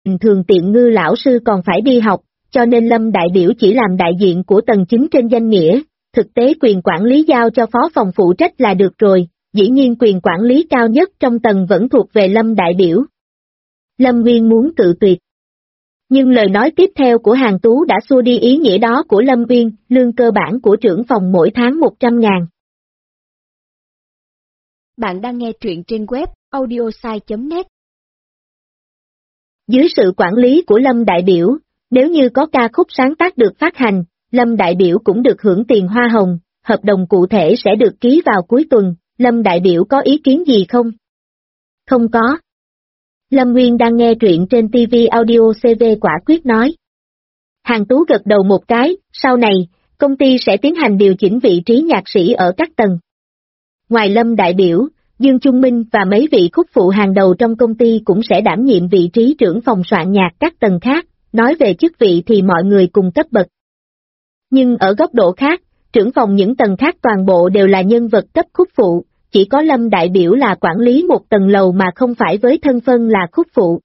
thường Tiện Ngư lão sư còn phải đi học, cho nên Lâm đại biểu chỉ làm đại diện của tầng 9 trên danh nghĩa, thực tế quyền quản lý giao cho phó phòng phụ trách là được rồi, dĩ nhiên quyền quản lý cao nhất trong tầng vẫn thuộc về Lâm đại biểu. Lâm Nguyên muốn cự tuyệt. Nhưng lời nói tiếp theo của Hàn Tú đã xua đi ý nghĩa đó của Lâm Nguyên, lương cơ bản của trưởng phòng mỗi tháng 100.000. Bạn đang nghe truyện trên web audiosai.net. Dưới sự quản lý của Lâm đại biểu, nếu như có ca khúc sáng tác được phát hành, Lâm đại biểu cũng được hưởng tiền hoa hồng, hợp đồng cụ thể sẽ được ký vào cuối tuần, Lâm đại biểu có ý kiến gì không? Không có. Lâm Nguyên đang nghe truyện trên TV Audio CV quả quyết nói. Hàn Tú gật đầu một cái, sau này, công ty sẽ tiến hành điều chỉnh vị trí nhạc sĩ ở các tầng. Ngoài Lâm đại biểu, Dương Trung Minh và mấy vị khúc phụ hàng đầu trong công ty cũng sẽ đảm nhiệm vị trí trưởng phòng soạn nhạc các tầng khác, nói về chức vị thì mọi người cùng cấp bậc. Nhưng ở góc độ khác, trưởng phòng những tầng khác toàn bộ đều là nhân vật cấp khúc phụ, chỉ có Lâm đại biểu là quản lý một tầng lầu mà không phải với thân phân là khúc phụ.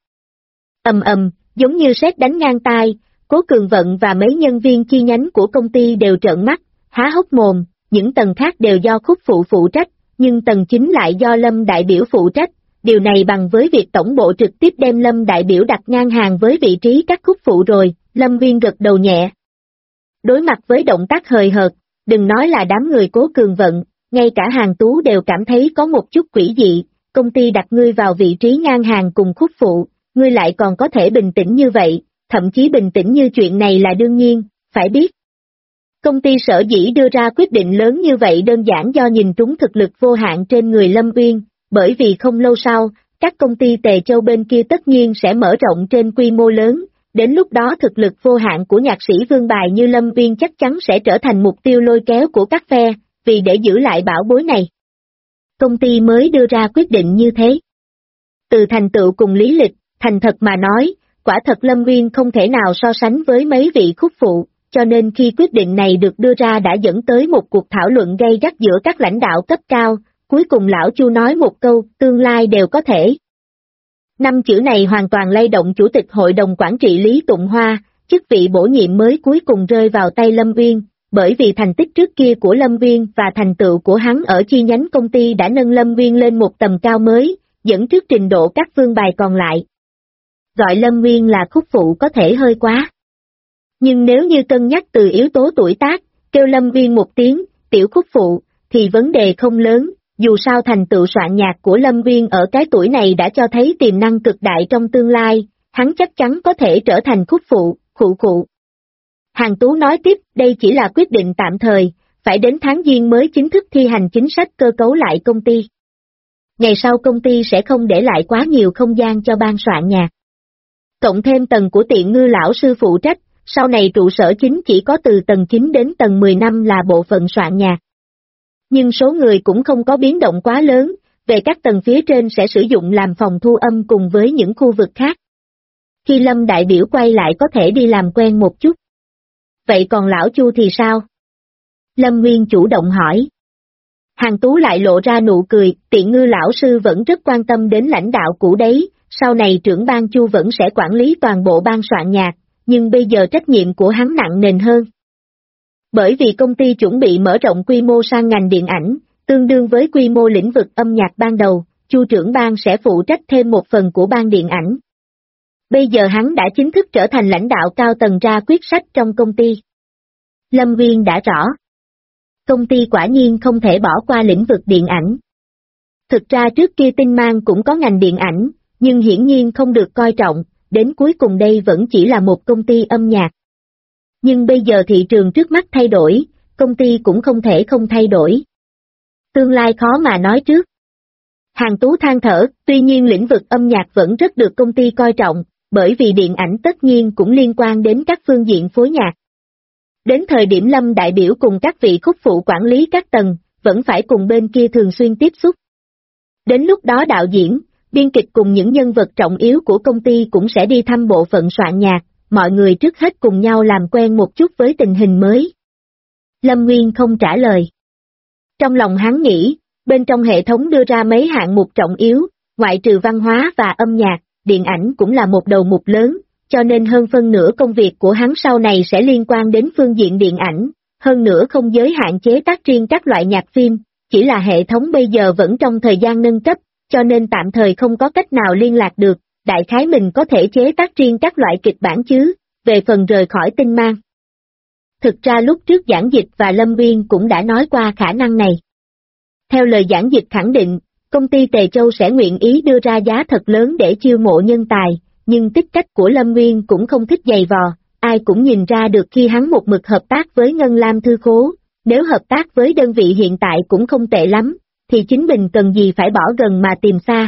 Giống như sét đánh ngang tai, Cố Cường Vận và mấy nhân viên chi nhánh của công ty đều trợn mắt, há hốc mồm, những tầng khác đều do khúc phụ phụ trách, nhưng tầng 9 lại do Lâm đại biểu phụ trách, điều này bằng với việc tổng bộ trực tiếp đem Lâm đại biểu đặt ngang hàng với vị trí các khúc phụ rồi, Lâm Nguyên gật đầu nhẹ. Đối mặt với động tác hời hợt, đừng nói là đám người Cố Cường Vận, ngay cả Hàn Tú đều cảm thấy có một chút quỷ dị, công ty đặt ngươi vào vị trí ngang hàng cùng khúc phụ, ngươi lại còn có thể bình tĩnh như vậy, thậm chí bình tĩnh như chuyện này là đương nhiên, phải biết. Công ty sở dĩ đưa ra quyết định lớn như vậy đơn giản do nhìn trúng thực lực vô hạn trên người Lâm Uyên, bởi vì không lâu sau, các công ty Tề Châu bên kia tất nhiên sẽ mở rộng trên quy mô lớn, đến lúc đó thực lực vô hạn của nhạc sĩ vương bài như Lâm Uyên chắc chắn sẽ trở thành mục tiêu lôi kéo của các phe, vì để giữ lại bảo bối này. Công ty mới đưa ra quyết định như thế. Từ thành tựu cùng lý lịch, thành thật mà nói, quả thật Lâm Uyên không thể nào so sánh với mấy vị khúc phụ, cho nên khi quyết định này được đưa ra đã dẫn tới một cuộc thảo luận gay gắt giữa các lãnh đạo cấp cao, cuối cùng lão Chu nói một câu, tương lai đều có thể. 5 chữ này hoàn toàn lay động chủ tịch hội đồng quản trị Lý Tụng Hoa, chức vị bổ nhiệm mới cuối cùng rơi vào tay Lâm Uyên, bởi vì thành tích trước kia của Lâm Uyên và thành tựu của hắn ở chi nhánh công ty đã nâng Lâm Uyên lên một tầm cao mới, dẫn trước trình độ các vương bài còn lại. Gọi Lâm Uyên là khúc phụ có thể hơi quá. Nhưng nếu như cân nhắc từ yếu tố tuổi tác, kêu Lâm Uyên một tiếng, tiểu khúc phụ, thì vấn đề không lớn, dù sao thành tựu soạn nhạc của Lâm Uyên ở cái tuổi này đã cho thấy tiềm năng cực đại trong tương lai, hắn chắc chắn có thể trở thành khúc phụ, khụ. Hàn Tú nói tiếp, đây chỉ là quyết định tạm thời, phải đến tháng Giêng mới chính thức thi hành chính sách cơ cấu lại công ty. Ngày sau công ty sẽ không để lại quá nhiều không gian cho ban soạn nhạc. Cộng thêm tầng của Tiện Ngư lão sư phụ trách, sau này trụ sở chính chỉ có từ tầng 9 đến tầng 10 năm là bộ phận soạn nhạc. Nhưng số người cũng không có biến động quá lớn, về các tầng phía trên sẽ sử dụng làm phòng thu âm cùng với những khu vực khác. Khi Lâm đại biểu quay lại có thể đi làm quen một chút. Vậy còn lão Chu thì sao? Lâm Nguyên chủ động hỏi. Hàn Tú lại lộ ra nụ cười, Tiện Ngư lão sư vẫn rất quan tâm đến lãnh đạo cũ đấy, sau này trưởng ban Chu vẫn sẽ quản lý toàn bộ ban soạn nhạc, nhưng bây giờ trách nhiệm của hắn nặng nề hơn. Bởi vì công ty chuẩn bị mở rộng quy mô sang ngành điện ảnh, tương đương với quy mô lĩnh vực âm nhạc ban đầu, Chu trưởng ban sẽ phụ trách thêm một phần của ban điện ảnh. Bây giờ hắn đã chính thức trở thành lãnh đạo cao tầng ra quyết sách trong công ty. Lâm Nguyên đã rõ. Công ty quả nhiên không thể bỏ qua lĩnh vực điện ảnh. Thực ra trước kia Tinh Mang cũng có ngành điện ảnh, nhưng hiển nhiên không được coi trọng, đến cuối cùng đây vẫn chỉ là một công ty âm nhạc. Nhưng bây giờ thị trường trước mắt thay đổi, công ty cũng không thể không thay đổi. Tương lai khó mà nói trước. Hàn Tú than thở, tuy nhiên lĩnh vực âm nhạc vẫn rất được công ty coi trọng, bởi vì điện ảnh tất nhiên cũng liên quan đến các phương diện phối nhạc. Đến thời điểm Lâm đại biểu cùng các vị khúc phụ quản lý các tầng, vẫn phải cùng bên kia thường xuyên tiếp xúc. Đến lúc đó đạo diễn, biên kịch cùng những nhân vật trọng yếu của công ty cũng sẽ đi thăm bộ phận soạn nhạc, mọi người trước hết cùng nhau làm quen một chút với tình hình mới. Lâm Nguyên không trả lời. Trong lòng hắn nghĩ, bên trong hệ thống đưa ra mấy hạng mục trọng yếu, ngoại trừ văn hóa và âm nhạc, điện ảnh cũng là một đầu mục lớn, cho nên hơn phân nửa công việc của hắn sau này sẽ liên quan đến phương diện điện ảnh, hơn nữa không giới hạn chế tác riêng các loại nhạc phim, chỉ là hệ thống bây giờ vẫn trong thời gian nâng cấp, cho nên tạm thời không có cách nào liên lạc được, đại khái mình có thể chế tác riêng các loại kịch bản chứ, về phần rời khỏi Tinh Mang. Thực ra lúc trước Giảng Dịch và Lâm Uyên cũng đã nói qua khả năng này. Theo lời Giảng Dịch khẳng định, công ty Tề Châu sẽ nguyện ý đưa ra giá thật lớn để chiêu mộ nhân tài, nhưng tính cách của Lâm Uyên cũng không thích giày vò, ai cũng nhìn ra được khi hắn một mực hợp tác với Ngân Lam Thư Khố, nếu hợp tác với đơn vị hiện tại cũng không tệ lắm, thì chính mình cần gì phải bỏ gần mà tìm xa.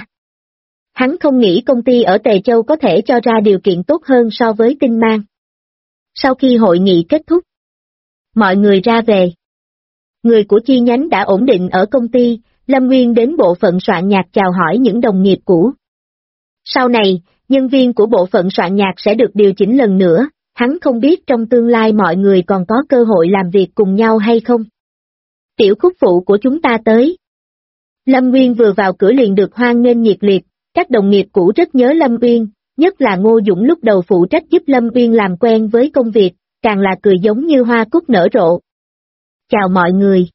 Hắn không nghĩ công ty ở Tề Châu có thể cho ra điều kiện tốt hơn so với Tinh Mang. Sau khi hội nghị kết thúc, mọi người ra về. Người của chi nhánh đã ổn định ở công ty, Lâm Nguyên đến bộ phận soạn nhạc chào hỏi những đồng nghiệp cũ. Sau này, nhân viên của bộ phận soạn nhạc sẽ được điều chỉnh lần nữa, hắn không biết trong tương lai mọi người còn có cơ hội làm việc cùng nhau hay không. Tiểu Khúc Phụ của chúng ta tới. Lâm Nguyên vừa vào cửa liền được hoan nghênh nhiệt liệt, các đồng nghiệp cũ rất nhớ Lâm Uyên, nhất là Ngô Dũng lúc đầu phụ trách giúp Lâm Uyên làm quen với công việc, càng là cười giống như hoa cúc nở rộ. Chào mọi người.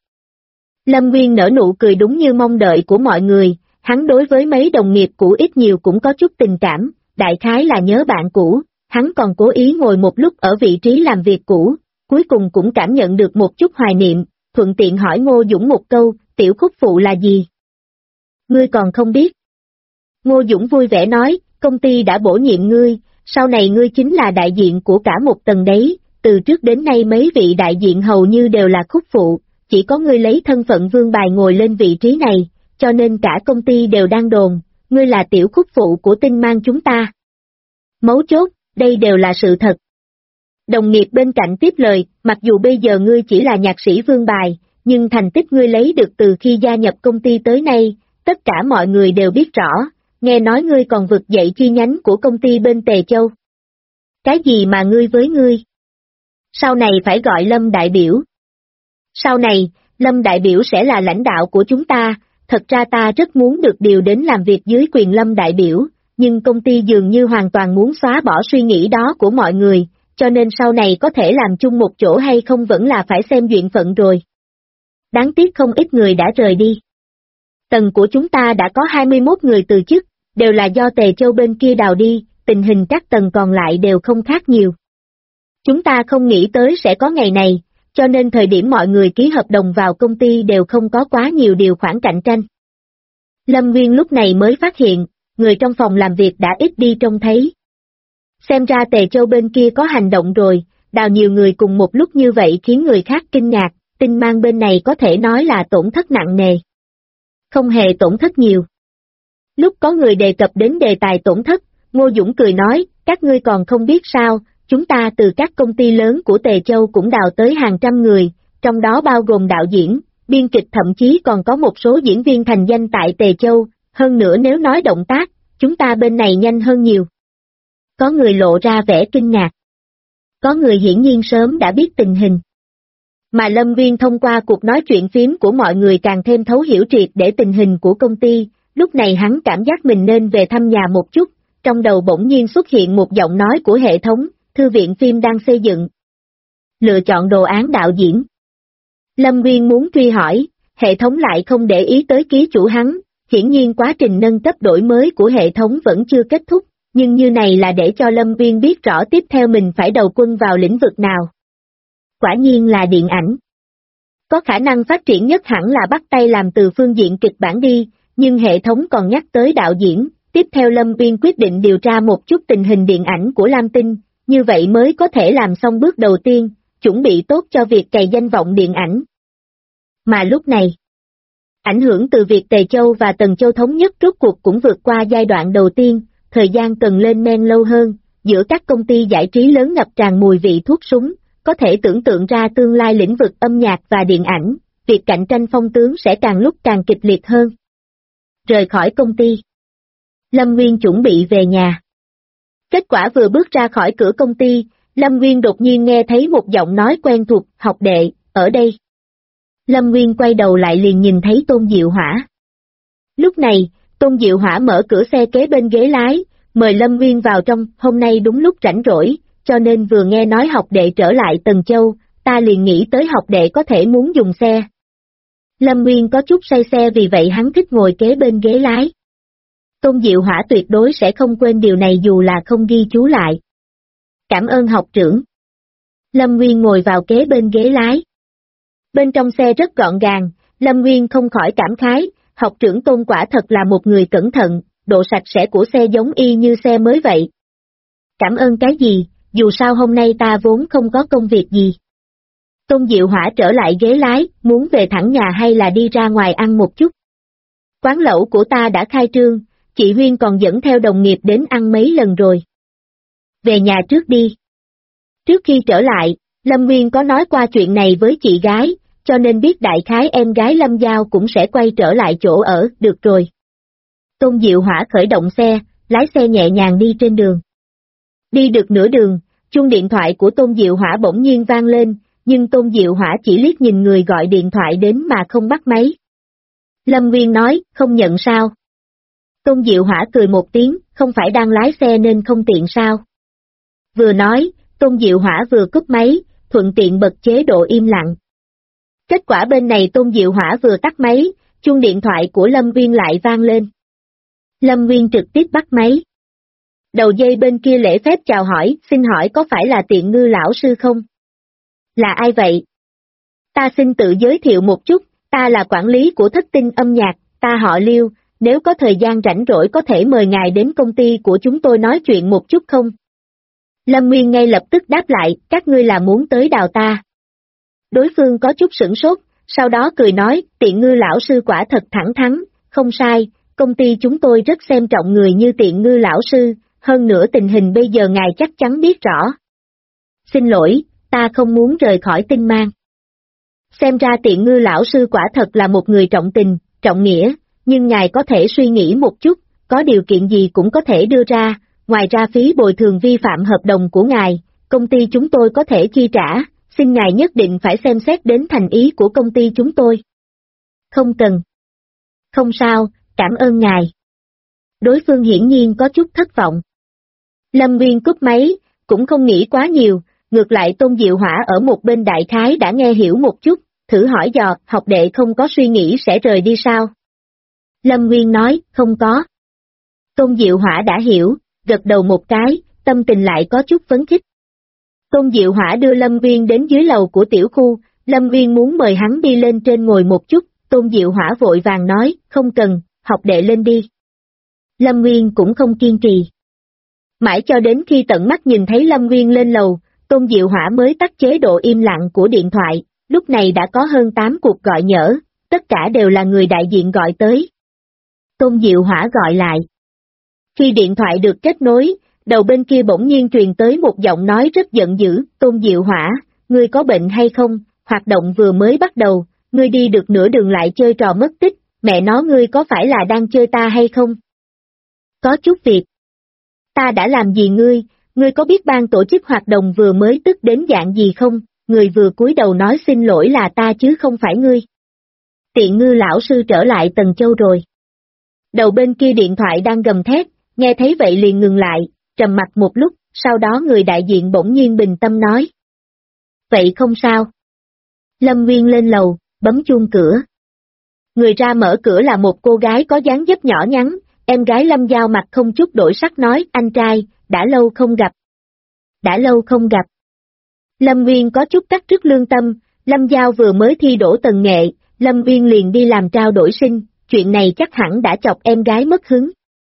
Lâm Uyên nở nụ cười đúng như mong đợi của mọi người, hắn đối với mấy đồng nghiệp cũ ít nhiều cũng có chút tình cảm, đại khái là nhớ bạn cũ, hắn còn cố ý ngồi một lúc ở vị trí làm việc cũ, cuối cùng cũng cảm nhận được một chút hoài niệm, thuận tiện hỏi Ngô Dũng một câu, Tiểu Khúc Phụ là gì? Ngươi còn không biết. Ngô Dũng vui vẻ nói, công ty đã bổ nhiệm ngươi, sau này ngươi chính là đại diện của cả một tầng đấy, từ trước đến nay mấy vị đại diện hầu như đều là khúc phụ, chỉ có ngươi lấy thân phận vương bài ngồi lên vị trí này, cho nên cả công ty đều đang đồn, ngươi là tiểu khúc phụ của Tinh Mang chúng ta. Mấu chốt, đây đều là sự thật. Đồng nghiệp bên cạnh tiếp lời, mặc dù bây giờ ngươi chỉ là nhạc sĩ vương bài, nhưng thành tích ngươi lấy được từ khi gia nhập công ty tới nay, tất cả mọi người đều biết rõ, nghe nói ngươi còn vực dậy chi nhánh của công ty bên Tề Châu. Cái gì mà ngươi với ngươi? Sau này phải gọi Lâm đại biểu. Sau này, Lâm đại biểu sẽ là lãnh đạo của chúng ta, thật ra ta rất muốn được điều đến làm việc dưới quyền Lâm đại biểu, nhưng công ty dường như hoàn toàn muốn xóa bỏ suy nghĩ đó của mọi người, cho nên sau này có thể làm chung một chỗ hay không vẫn là phải xem duyên phận rồi. Đáng tiếc không ít người đã rời đi. Tầng của chúng ta đã có 21 người từ chức, đều là do Tề Châu bên kia đào đi, tình hình các tầng còn lại đều không khác nhiều. Chúng ta không nghĩ tới sẽ có ngày này, cho nên thời điểm mọi người ký hợp đồng vào công ty đều không có quá nhiều điều khoản cạnh tranh. Lâm Nguyên lúc này mới phát hiện, người trong phòng làm việc đã ít đi trông thấy. Xem ra Tề Châu bên kia có hành động rồi, đào nhiều người cùng một lúc như vậy khiến người khác kinh ngạc, Tinh Mang bên này có thể nói là tổn thất nặng nề. Không hề tổn thất nhiều. Lúc có người đề cập đến đề tài tổn thất, Ngô Dũng cười nói, các ngươi còn không biết sao, chúng ta từ các công ty lớn của Tề Châu cũng đào tới hàng trăm người, trong đó bao gồm đạo diễn, biên kịch thậm chí còn có một số diễn viên thành danh tại Tề Châu, hơn nữa nếu nói động tác, chúng ta bên này nhanh hơn nhiều. Có người lộ ra vẻ kinh ngạc. Có người hiển nhiên sớm đã biết tình hình. Mà Lâm Viên thông qua cuộc nói chuyện phím của mọi người càng thêm thấu hiểu triệt để tình hình của công ty, lúc này hắn cảm giác mình nên về thăm nhà một chút, trong đầu bỗng nhiên xuất hiện một giọng nói của hệ thống, thư viện phim đang xây dựng. Lựa chọn đồ án đạo diễn. Lâm Nguyên muốn truy hỏi, hệ thống lại không để ý tới ký chủ hắn, hiển nhiên quá trình nâng cấp đổi mới của hệ thống vẫn chưa kết thúc, nhưng như này là để cho Lâm Nguyên biết rõ tiếp theo mình phải đầu quân vào lĩnh vực nào. Quả nhiên là điện ảnh. Có khả năng phát triển nhất hẳn là bắt tay làm từ phương diện kịch bản đi, nhưng hệ thống còn nhắc tới đạo diễn, tiếp theo Lâm Nguyên quyết định điều tra một chút tình hình điện ảnh của Lam Tinh, như vậy mới có thể làm xong bước đầu tiên, chuẩn bị tốt cho việc cày danh vọng điện ảnh. Mà lúc này, ảnh hưởng từ việc Tề Châu và Tần Châu thống nhất rốt cuộc cũng vượt qua giai đoạn đầu tiên, thời gian cần lên men lâu hơn, giữa các công ty giải trí lớn ngập tràn mùi vị thuốc súng, có thể tưởng tượng ra tương lai lĩnh vực âm nhạc và điện ảnh, việc cạnh tranh phong tướng sẽ càng lúc càng kịch liệt hơn. Rời khỏi công ty, Lâm Nguyên chuẩn bị về nhà. Kết quả vừa bước ra khỏi cửa công ty, Lâm Nguyên đột nhiên nghe thấy một giọng nói quen thuộc, học đệ, ở đây. Lâm Nguyên quay đầu lại liền nhìn thấy Tôn Diệu Hỏa. Lúc này, Tôn Diệu Hỏa mở cửa xe kế bên ghế lái, mời Lâm Nguyên vào trong, hôm nay đúng lúc rảnh rỗi, cho nên vừa nghe nói học đệ trở lại Tần Châu, ta liền nghĩ tới học đệ có thể muốn dùng xe. Lâm Nguyên có chút say xe vì vậy hắn thích ngồi kế bên ghế lái. Tôn Diệu Hỏa tuyệt đối sẽ không quên điều này dù là không ghi chú lại. Cảm ơn học trưởng. Lâm Nguyên ngồi vào kế bên ghế lái. Bên trong xe rất gọn gàng, Lâm Nguyên không khỏi cảm khái, học trưởng Tôn quả thật là một người cẩn thận, độ sạch sẽ của xe giống y như xe mới vậy. Cảm ơn cái gì, dù sao hôm nay ta vốn không có công việc gì. Tôn Diệu Hỏa trở lại ghế lái, muốn về thẳng nhà hay là đi ra ngoài ăn một chút. Quán lẩu của ta đã khai trương, chị Huyên còn dẫn theo đồng nghiệp đến ăn mấy lần rồi. Về nhà trước đi. Trước khi trở lại, Lâm Nguyên có nói qua chuyện này với chị gái, cho nên biết đại khái em gái Lâm Giao cũng sẽ quay trở lại chỗ ở, được rồi. Tôn Diệu Hỏa khởi động xe, lái xe nhẹ nhàng đi trên đường. Đi được nửa đường, chuông điện thoại của Tôn Diệu Hỏa bỗng nhiên vang lên, nhưng Tôn Diệu Hỏa chỉ liếc nhìn người gọi điện thoại đến mà không bắt máy. Lâm Nguyên nói, không nhận sao? Tôn Diệu Hỏa cười một tiếng, không phải đang lái xe nên không tiện sao? Vừa nói, Tôn Diệu Hỏa vừa cúp máy, thuận tiện bật chế độ im lặng. Kết quả bên này Tôn Diệu Hỏa vừa tắt máy, chuông điện thoại của Lâm Nguyên lại vang lên. Lâm Nguyên trực tiếp bắt máy. Đầu dây bên kia lễ phép chào hỏi, xin hỏi có phải là Tiện Ngư lão sư không? Là ai vậy? Ta xin tự giới thiệu một chút, ta là quản lý của Thất Tinh âm nhạc, ta họ Liêu, nếu có thời gian rảnh rỗi có thể mời ngài đến công ty của chúng tôi nói chuyện một chút không? Lâm Nguyên ngay lập tức đáp lại, các ngươi là muốn tới đào ta. Đối phương có chút sửng sốt, sau đó cười nói, Tiện Ngư lão sư quả thật thẳng thắn, không sai, công ty chúng tôi rất xem trọng người như Tiện Ngư lão sư, hơn nữa tình hình bây giờ ngài chắc chắn biết rõ. Xin lỗi, ta không muốn rời khỏi Tinh Mang. Xem ra Tiện Ngư lão sư quả thật là một người trọng tình, trọng nghĩa, nhưng ngài có thể suy nghĩ một chút, có điều kiện gì cũng có thể đưa ra, ngoài ra phí bồi thường vi phạm hợp đồng của ngài, công ty chúng tôi có thể chi trả, xin ngài nhất định phải xem xét đến thành ý của công ty chúng tôi. Không cần. Không sao, cảm ơn ngài. Đối phương hiển nhiên có chút thất vọng. Lâm Nguyên cúp máy, cũng không nghĩ quá nhiều, ngược lại Tôn Diệu Hỏa ở một bên đại khái đã nghe hiểu một chút, thử hỏi dò, học đệ không có suy nghĩ sẽ rời đi sao? Lâm Nguyên nói, không có. Tôn Diệu Hỏa đã hiểu, gật đầu một cái, tâm tình lại có chút phấn khích. Tôn Diệu Hỏa đưa Lâm Nguyên đến dưới lầu của tiểu khu, Lâm Nguyên muốn mời hắn đi lên trên ngồi một chút, Tôn Diệu Hỏa vội vàng nói, không cần, học đệ lên đi. Lâm Nguyên cũng không kiên trì. Mãi cho đến khi tận mắt nhìn thấy Lâm Nguyên lên lầu, Tôn Diệu Hỏa mới tắt chế độ im lặng của điện thoại, lúc này đã có hơn 8 cuộc gọi nhỡ, tất cả đều là người đại diện gọi tới. Tôn Diệu Hỏa gọi lại. Khi điện thoại được kết nối, đầu bên kia bỗng nhiên truyền tới một giọng nói rất giận dữ, Tôn Diệu Hỏa, ngươi có bệnh hay không, hoạt động vừa mới bắt đầu, ngươi đi được nửa đường lại chơi trò mất tích, mẹ nó ngươi có phải là đang chơi ta hay không? Có chút việc. Ta đã làm gì ngươi có biết ban tổ chức hoạt động vừa mới tức đến dạng gì không, người vừa cúi đầu nói xin lỗi là ta chứ không phải ngươi. Tiện Ngư lão sư trở lại Tần Châu rồi. Đầu bên kia điện thoại đang gầm thét, nghe thấy vậy liền ngừng lại, trầm mặc một lúc, sau đó người đại diện bỗng nhiên bình tâm nói. Vậy không sao. Lâm Nguyên lên lầu, bấm chuông cửa. Người ra mở cửa là một cô gái có dáng dấp nhỏ nhắn, em gái Lâm Giao mặt không chút đổi sắc nói, anh trai, đã lâu không gặp. Đã lâu không gặp. Lâm Nguyên có chút cắt rứt lương tâm, Lâm Giao vừa mới thi đỗ tần nghệ, Lâm Nguyên liền đi làm trao đổi sinh, chuyện này chắc hẳn đã chọc em gái mất hứng.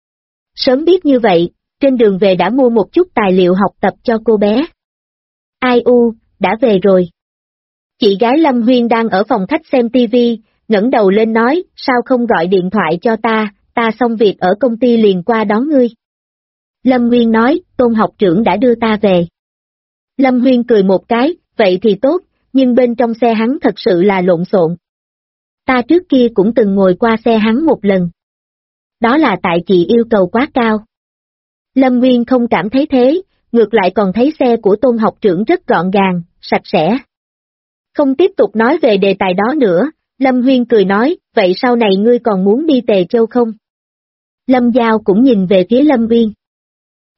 Sớm biết như vậy, trên đường về đã mua một chút tài liệu học tập cho cô bé. Ai u, đã về rồi. Chị gái Lâm Huyên đang ở phòng khách xem tivi, ngẩng đầu lên nói, sao không gọi điện thoại cho ta xong việc ở công ty liền qua đón ngươi. Lâm Nguyên nói, Tôn học trưởng đã đưa ta về. Lâm Huyên cười một cái, vậy thì tốt, nhưng bên trong xe hắn thật sự là lộn xộn. Ta trước kia cũng từng ngồi qua xe hắn một lần. Đó là tại chị yêu cầu quá cao. Lâm Nguyên không cảm thấy thế, ngược lại còn thấy xe của Tôn học trưởng rất gọn gàng, sạch sẽ. Không tiếp tục nói về đề tài đó nữa, Lâm Huyên cười nói, vậy sau này ngươi còn muốn đi Tề Châu không? Lâm Giao cũng nhìn về phía Lâm Nguyên.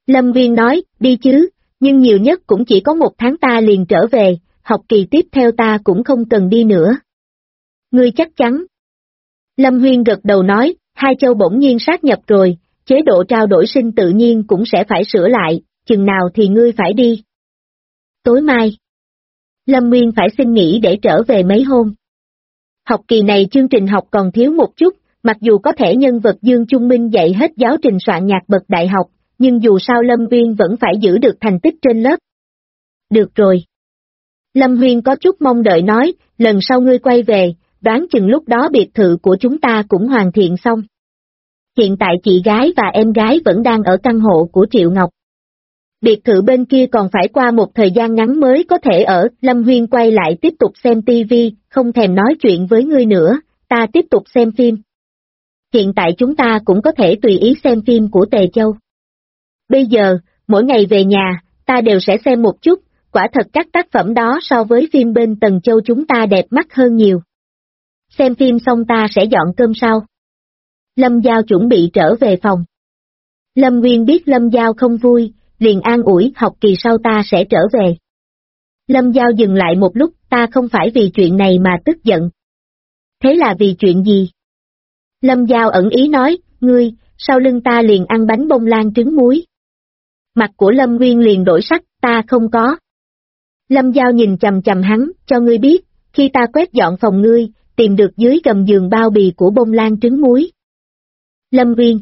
Lâm Viên nói, đi chứ, nhưng nhiều nhất cũng chỉ có 1 tháng ta liền trở về, học kỳ tiếp theo ta cũng không cần đi nữa. Ngươi chắc chắn? Lâm Huyên gật đầu nói, Hai Châu bỗng nhiên sát nhập rồi, chế độ trao đổi sinh tự nhiên cũng sẽ phải sửa lại, chừng nào thì ngươi phải đi? Tối mai. Lâm Nguyên phải xin nghỉ để trở về mấy hôm. Học kỳ này chương trình học còn thiếu một chút, mặc dù có thể nhân vật Dương Trung Minh dạy hết giáo trình soạn nhạc bậc đại học, nhưng dù sao Lâm Nguyên vẫn phải giữ được thành tích trên lớp. Được rồi. Lâm Huyên có chút mong đợi nói, lần sau ngươi quay về, đoán chừng lúc đó biệt thự của chúng ta cũng hoàn thiện xong. Hiện tại chị gái và em gái vẫn đang ở căn hộ của Triệu Ngọc. Biệt thự bên kia còn phải qua một thời gian ngắn mới có thể ở. Lâm Huyên quay lại tiếp tục xem tivi, không thèm nói chuyện với ngươi nữa, ta tiếp tục xem phim. Hiện tại chúng ta cũng có thể tùy ý xem phim của Tề Châu. Bây giờ, mỗi ngày về nhà, ta đều sẽ xem một chút, quả thật các tác phẩm đó so với phim bên Tần Châu chúng ta đẹp mắt hơn nhiều. Xem phim xong ta sẽ dọn cơm sau. Lâm Giao chuẩn bị trở về phòng. Lâm Nguyên biết Lâm Giao không vui, liền an ủi, học kỳ sau ta sẽ trở về. Lâm Giao dừng lại một lúc, ta không phải vì chuyện này mà tức giận. Thế là vì chuyện gì? Lâm Giao ẩn ý nói, ngươi, sau lưng ta liền ăn bánh bông lan trứng muối. Mặt của Lâm Nguyên liền đổi sắc, ta không có. Lâm Giao nhìn chằm chằm hắn, cho ngươi biết, khi ta quét dọn phòng ngươi, tìm được dưới gầm giường bao bì của bông lan trứng muối. Lâm Nguyên.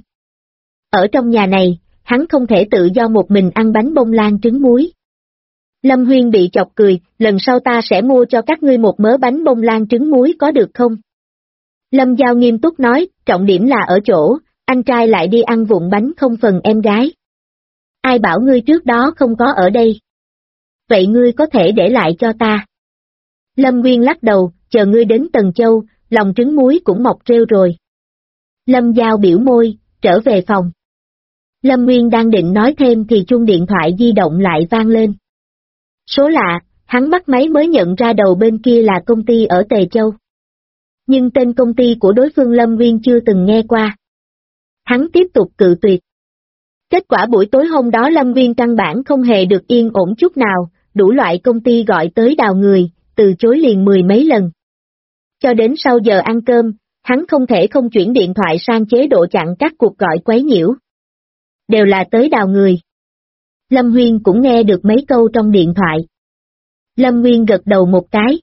Ở trong nhà này, hắn không thể tự do một mình ăn bánh bông lan trứng muối. Lâm Huyên bị chọc cười, lần sau ta sẽ mua cho các ngươi một mớ bánh bông lan trứng muối có được không? Lâm Giao nghiêm túc nói, trọng điểm là ở chỗ, anh trai lại đi ăn vụng bánh không phần em gái. Ai bảo ngươi trước đó không có ở đây? Vậy ngươi có thể để lại cho ta. Lâm Nguyên lắc đầu, chờ ngươi đến Tần Châu, lòng trứng muối cũng mọc rêu rồi. Lâm Giao biểu môi, trở về phòng. Lâm Nguyên đang định nói thêm thì chuông điện thoại di động lại vang lên. Số lạ, hắn bắt máy mới nhận ra đầu bên kia là công ty ở Tề Châu. Nhưng tên công ty của đối phương Lâm Nguyên chưa từng nghe qua. Hắn tiếp tục cự tuyệt. Kết quả buổi tối hôm đó Lâm Nguyên căn bản không hề được yên ổn chút nào, đủ loại công ty gọi tới đào người, từ chối liền 10 mấy lần. Cho đến sau giờ ăn cơm, hắn không thể không chuyển điện thoại sang chế độ chặn các cuộc gọi quấy nhiễu. Đều là tới đào người. Lâm Huyên cũng nghe được mấy câu trong điện thoại. Lâm Nguyên gật đầu một cái.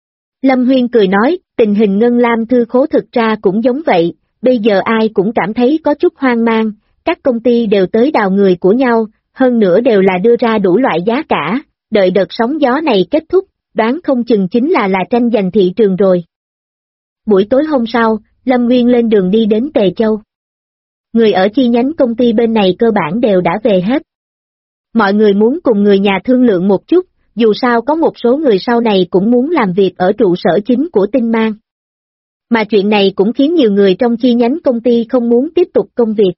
Lâm Huyên cười nói, tình hình Ngân Lam thư khố thực ra cũng giống vậy, bây giờ ai cũng cảm thấy có chút hoang mang, các công ty đều tới đào người của nhau, hơn nữa đều là đưa ra đủ loại giá cả, đợi đợt sóng gió này kết thúc, đoán không chừng chính là tranh giành thị trường rồi. Buổi tối hôm sau, Lâm Nguyên lên đường đi đến Tề Châu. Người ở chi nhánh công ty bên này cơ bản đều đã về hết. Mọi người muốn cùng người nhà thương lượng một chút, dù sao có một số người sau này cũng muốn làm việc ở trụ sở chính của Tinh Mang. Mà chuyện này cũng khiến nhiều người trong chi nhánh công ty không muốn tiếp tục công việc.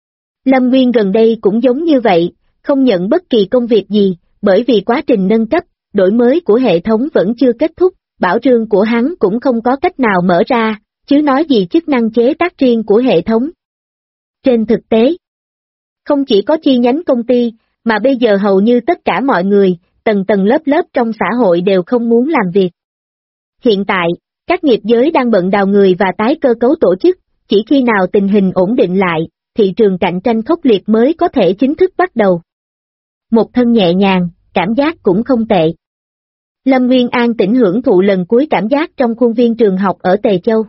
Lâm Nguyên gần đây cũng giống như vậy, không nhận bất kỳ công việc gì, bởi vì quá trình nâng cấp, đổi mới của hệ thống vẫn chưa kết thúc, bảo trương của hắn cũng không có cách nào mở ra, chứ nói gì chức năng chế tác riêng của hệ thống. Trên thực tế, không chỉ có chi nhánh công ty, mà bây giờ hầu như tất cả mọi người, tầng tầng lớp lớp trong xã hội đều không muốn làm việc. Hiện tại, các nghiệp giới đang bận đào người và tái cơ cấu tổ chức, chỉ khi nào tình hình ổn định lại, thị trường cạnh tranh khốc liệt mới có thể chính thức bắt đầu. Một thân nhẹ nhàng, cảm giác cũng không tệ. Lâm Nguyên an tĩnh hưởng thụ lần cuối cảm giác trong khuôn viên trường học ở Tề Châu.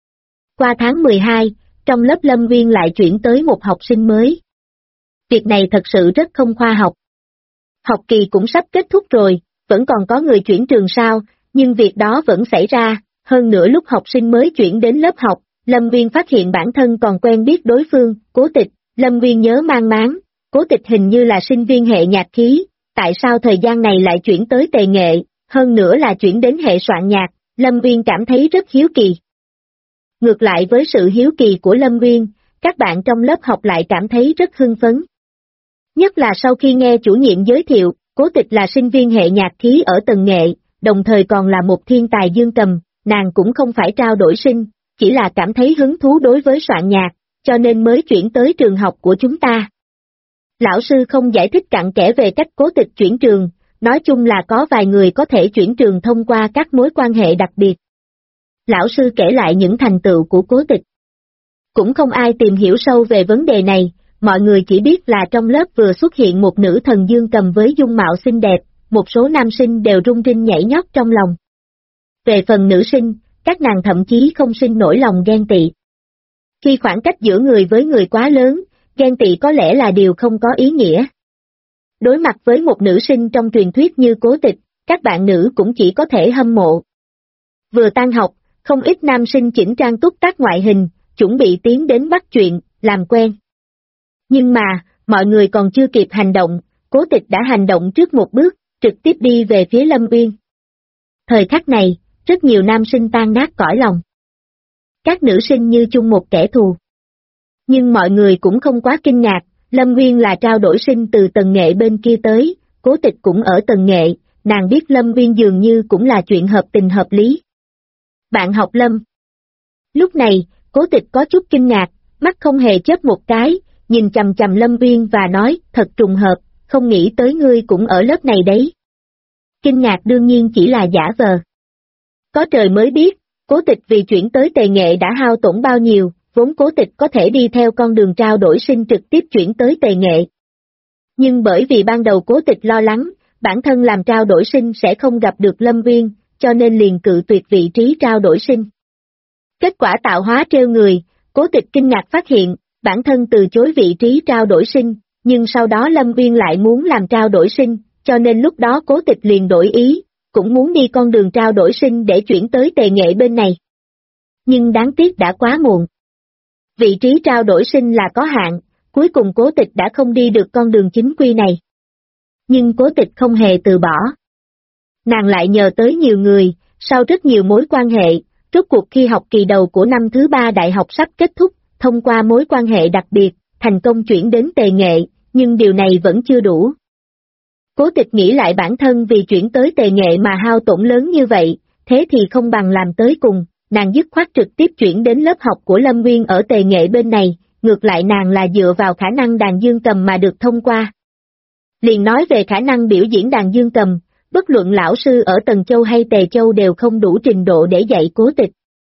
Qua tháng 12, trong lớp Lâm Nguyên lại chuyển tới một học sinh mới. Việc này thật sự rất không khoa học. Học kỳ cũng sắp kết thúc rồi, vẫn còn có người chuyển trường sao, nhưng việc đó vẫn xảy ra, hơn nữa lúc học sinh mới chuyển đến lớp học, Lâm Nguyên phát hiện bản thân còn quen biết đối phương, Cố Tịch. Lâm Nguyên nhớ mang máng, Cố Tịch hình như là sinh viên hệ nhạc khí, tại sao thời gian này lại chuyển tới Tề Nghệ, hơn nữa là chuyển đến hệ soạn nhạc, Lâm Nguyên cảm thấy rất hiếu kỳ. Ngược lại với sự hiếu kỳ của Lâm Nguyên, các bạn trong lớp học lại cảm thấy rất hưng phấn. Nhất là sau khi nghe chủ nhiệm giới thiệu, Cố Tịch là sinh viên hệ nhạc khí ở Tần Nghệ, đồng thời còn là một thiên tài dương cầm, nàng cũng không phải trao đổi sinh, chỉ là cảm thấy hứng thú đối với soạn nhạc, cho nên mới chuyển tới trường học của chúng ta. Lão sư không giải thích cặn kẽ về cách Cố Tịch chuyển trường, nói chung là có vài người có thể chuyển trường thông qua các mối quan hệ đặc biệt. Lão sư kể lại những thành tựu của Cố Tịch. Cũng không ai tìm hiểu sâu về vấn đề này, mọi người chỉ biết là trong lớp vừa xuất hiện một nữ thần dương cầm với dung mạo xinh đẹp, một số nam sinh đều rung rinh nhảy nhót trong lòng. Về phần nữ sinh, các nàng thậm chí không sinh nổi lòng ghen tị. Khi khoảng cách giữa người với người quá lớn, ghen tị có lẽ là điều không có ý nghĩa. Đối mặt với một nữ sinh trong truyền thuyết như Cố Tịch, các bạn nữ cũng chỉ có thể hâm mộ. Vừa tan học, không ít nam sinh chỉnh trang túc tác ngoại hình, chuẩn bị tiến đến bắt chuyện, làm quen. Nhưng mà, mọi người còn chưa kịp hành động, Cố Tịch đã hành động trước một bước, trực tiếp đi về phía Lâm Uyên. Thời khắc này, rất nhiều nam sinh tan nát cõi lòng. Các nữ sinh như chung một kẻ thù. Nhưng mọi người cũng không quá kinh ngạc, Lâm Uyên là trao đổi sinh từ tầng nghệ bên kia tới, Cố Tịch cũng ở tầng nghệ, nàng biết Lâm Uyên dường như cũng là chuyện hợp tình hợp lý. Bạn học Lâm. Lúc này, Cố Tịch có chút kinh ngạc, mắt không hề chớp một cái, nhìn chằm chằm Lâm Uyên và nói, thật trùng hợp, không nghĩ tới ngươi cũng ở lớp này đấy. Kinh ngạc đương nhiên chỉ là giả vờ. Có trời mới biết, Cố Tịch vì chuyển tới Tề Nghệ đã hao tổn bao nhiêu, vốn Cố Tịch có thể đi theo con đường trao đổi sinh trực tiếp chuyển tới Tề Nghệ. Nhưng bởi vì ban đầu Cố Tịch lo lắng, bản thân làm trao đổi sinh sẽ không gặp được Lâm Uyên, cho nên liền cự tuyệt vị trí trao đổi sinh. Kết quả tạo hóa trêu người, Cố Tịch kinh ngạc phát hiện, bản thân từ chối vị trí trao đổi sinh, nhưng sau đó Lâm Uyên lại muốn làm trao đổi sinh, cho nên lúc đó Cố Tịch liền đổi ý, cũng muốn đi con đường trao đổi sinh để chuyển tới Tề Nghệ bên này. Nhưng đáng tiếc đã quá muộn. Vị trí trao đổi sinh là có hạn, cuối cùng Cố Tịch đã không đi được con đường chính quy này. Nhưng Cố Tịch không hề từ bỏ. Nàng lại nhờ tới nhiều người, sau rất nhiều mối quan hệ, rốt cuộc khi học kỳ đầu của năm thứ 3 đại học sắp kết thúc, thông qua mối quan hệ đặc biệt, thành công chuyển đến Tề Nghệ, nhưng điều này vẫn chưa đủ. Cố Tịch nghĩ lại bản thân vì chuyển tới Tề Nghệ mà hao tổn lớn như vậy, thế thì không bằng làm tới cùng, nàng dứt khoát trực tiếp chuyển đến lớp học của Lâm Uyên ở Tề Nghệ bên này, ngược lại nàng là dựa vào khả năng đàn dương cầm mà được thông qua. Liền nói về khả năng biểu diễn đàn dương cầm, bất luận lão sư ở Tần Châu hay Tề Châu đều không đủ trình độ để dạy Cố Tịch.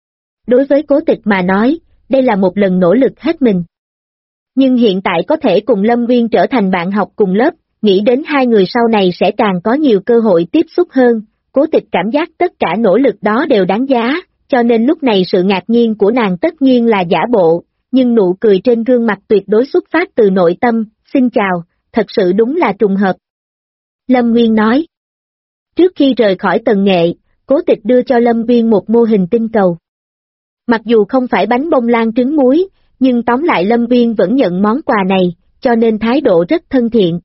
Đối với Cố Tịch mà nói, đây là một lần nỗ lực hết mình. Nhưng hiện tại có thể cùng Lâm Uyên trở thành bạn học cùng lớp, nghĩ đến hai người sau này sẽ càng có nhiều cơ hội tiếp xúc hơn, Cố Tịch cảm giác tất cả nỗ lực đó đều đáng giá, cho nên lúc này sự ngạc nhiên của nàng tất nhiên là giả bộ, nhưng nụ cười trên gương mặt tuyệt đối xuất phát từ nội tâm, xin chào, thật sự đúng là trùng hợp. Lâm Nguyên nói. Trước khi rời khỏi Tần Nghệ, Cố Tịch đưa cho Lâm Nguyên một mô hình tinh cầu. Mặc dù không phải bánh bông lan trứng muối, nhưng tóm lại Lâm Nguyên vẫn nhận món quà này, cho nên thái độ rất thân thiện.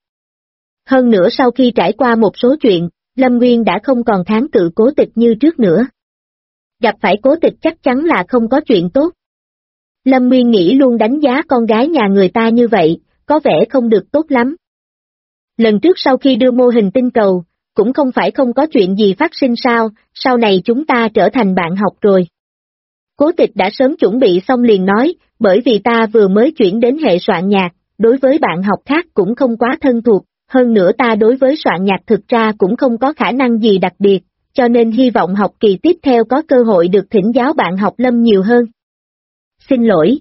Hơn nữa sau khi trải qua một số chuyện, Lâm Nguyên đã không còn kháng cự Cố Tịch như trước nữa. Gặp phải Cố Tịch chắc chắn là không có chuyện tốt. Lâm Nguyên nghĩ luôn đánh giá con gái nhà người ta như vậy, có vẻ không được tốt lắm. Lần trước sau khi đưa mô hình tinh cầu, cũng không phải không có chuyện gì phát sinh sao, sau này chúng ta trở thành bạn học rồi. Cố Tịch đã sớm chuẩn bị xong liền nói, bởi vì ta vừa mới chuyển đến hệ soạn nhạc, đối với bạn học khác cũng không quá thân thuộc, hơn nữa ta đối với soạn nhạc thực ra cũng không có khả năng gì đặc biệt, cho nên hy vọng học kỳ tiếp theo có cơ hội được thỉnh giáo bạn học Lâm nhiều hơn. Xin lỗi.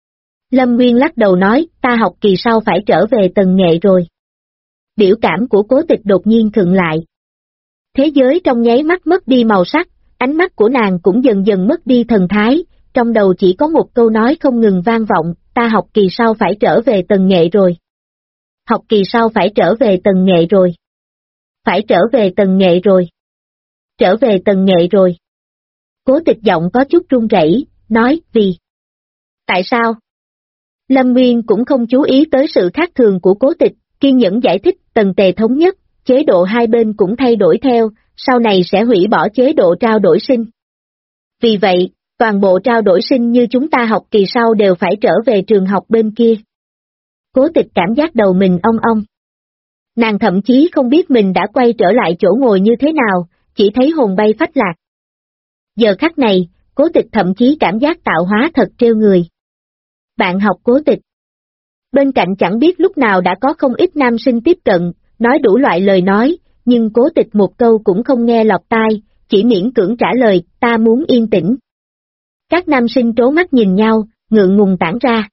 Lâm Nguyên lắc đầu nói, ta học kỳ sau phải trở về Tần Nghệ rồi. Biểu cảm của Cố Tịch đột nhiên khựng lại. Thế giới trong nháy mắt mất đi màu sắc, ánh mắt của nàng cũng dần dần mất đi thần thái, trong đầu chỉ có một câu nói không ngừng vang vọng, ta học kỳ sau phải trở về Tần Nghệ rồi. Học kỳ sau phải trở về Tần Nghệ rồi. Phải trở về Tần Nghệ rồi. Trở về Tần Nghệ rồi. Cố Tịch giọng có chút run rẩy, nói, vì. Tại sao? Lâm Nguyên cũng không chú ý tới sự khác thường của Cố Tịch, kiên nhẫn giải thích, Tần Tề thống nhất, chế độ hai bên cũng thay đổi theo, sau này sẽ hủy bỏ chế độ trao đổi sinh. Vì vậy, toàn bộ trao đổi sinh như chúng ta học kỳ sau đều phải trở về trường học bên kia. Cố Tịch cảm giác đầu mình ong ong. Nàng thậm chí không biết mình đã quay trở lại chỗ ngồi như thế nào, chỉ thấy hồn bay phách lạc. Giờ khắc này, Cố Tịch thậm chí cảm giác tạo hóa thật trêu người. Bạn học Cố Tịch. Bên cạnh chẳng biết lúc nào đã có không ít nam sinh tiếp cận, nói đủ loại lời nói, nhưng Cố Tịch một câu cũng không nghe lọt tai, chỉ miễn cưỡng trả lời, ta muốn yên tĩnh. Các nam sinh trố mắt nhìn nhau, ngượng ngùng tản ra.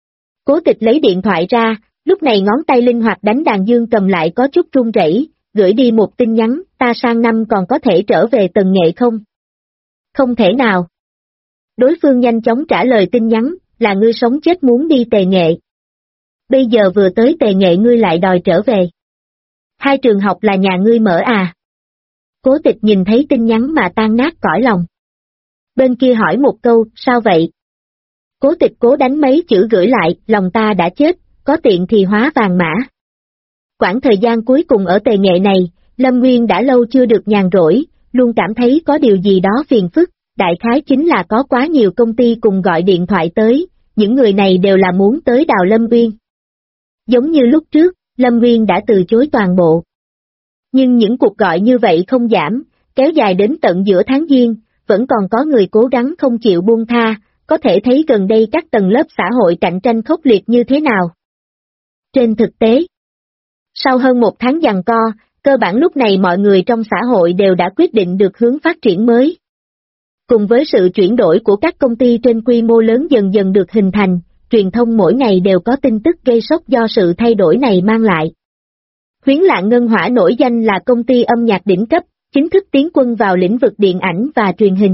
Cố Tịch lấy điện thoại ra, lúc này ngón tay linh hoạt đánh đàn dương cầm lại có chút run rẩy, gửi đi một tin nhắn, ta sang năm còn có thể trở về Tần Nghệ không? Không thể nào. Đối phương nhanh chóng trả lời tin nhắn, là ngươi sống chết muốn đi Tề Nghệ. Bây giờ vừa tới Tề Nghệ ngươi lại đòi trở về. Hai trường học là nhà ngươi mở à? Cố Tịch nhìn thấy tin nhắn mà tan nát cõi lòng. Bên kia hỏi một câu, sao vậy? Cố Tịch cố đánh mấy chữ gửi lại, lòng ta đã chết, có tiện thì hóa vàng mã. Quãng thời gian cuối cùng ở Tề Nghệ này, Lâm Nguyên đã lâu chưa được nhàn rỗi, luôn cảm thấy có điều gì đó phiền phức, đại khái chính là có quá nhiều công ty cùng gọi điện thoại tới, những người này đều là muốn tới đào Lâm Nguyên. Giống như lúc trước, Lâm Nguyên đã từ chối toàn bộ. Nhưng những cuộc gọi như vậy không giảm, kéo dài đến tận giữa tháng Giêng, vẫn còn có người cố gắng không chịu buông tha, có thể thấy gần đây các tầng lớp xã hội cạnh tranh khốc liệt như thế nào. Trên thực tế, sau hơn một tháng giằng co, cơ bản lúc này mọi người trong xã hội đều đã quyết định được hướng phát triển mới. Cùng với sự chuyển đổi của các công ty trên quy mô lớn dần dần được hình thành, truyền thông mỗi ngày đều có tin tức gây sốc do sự thay đổi này mang lại. Huyến Lạng Ngân Hỏa nổi danh là công ty âm nhạc đỉnh cấp, chính thức tiến quân vào lĩnh vực điện ảnh và truyền hình.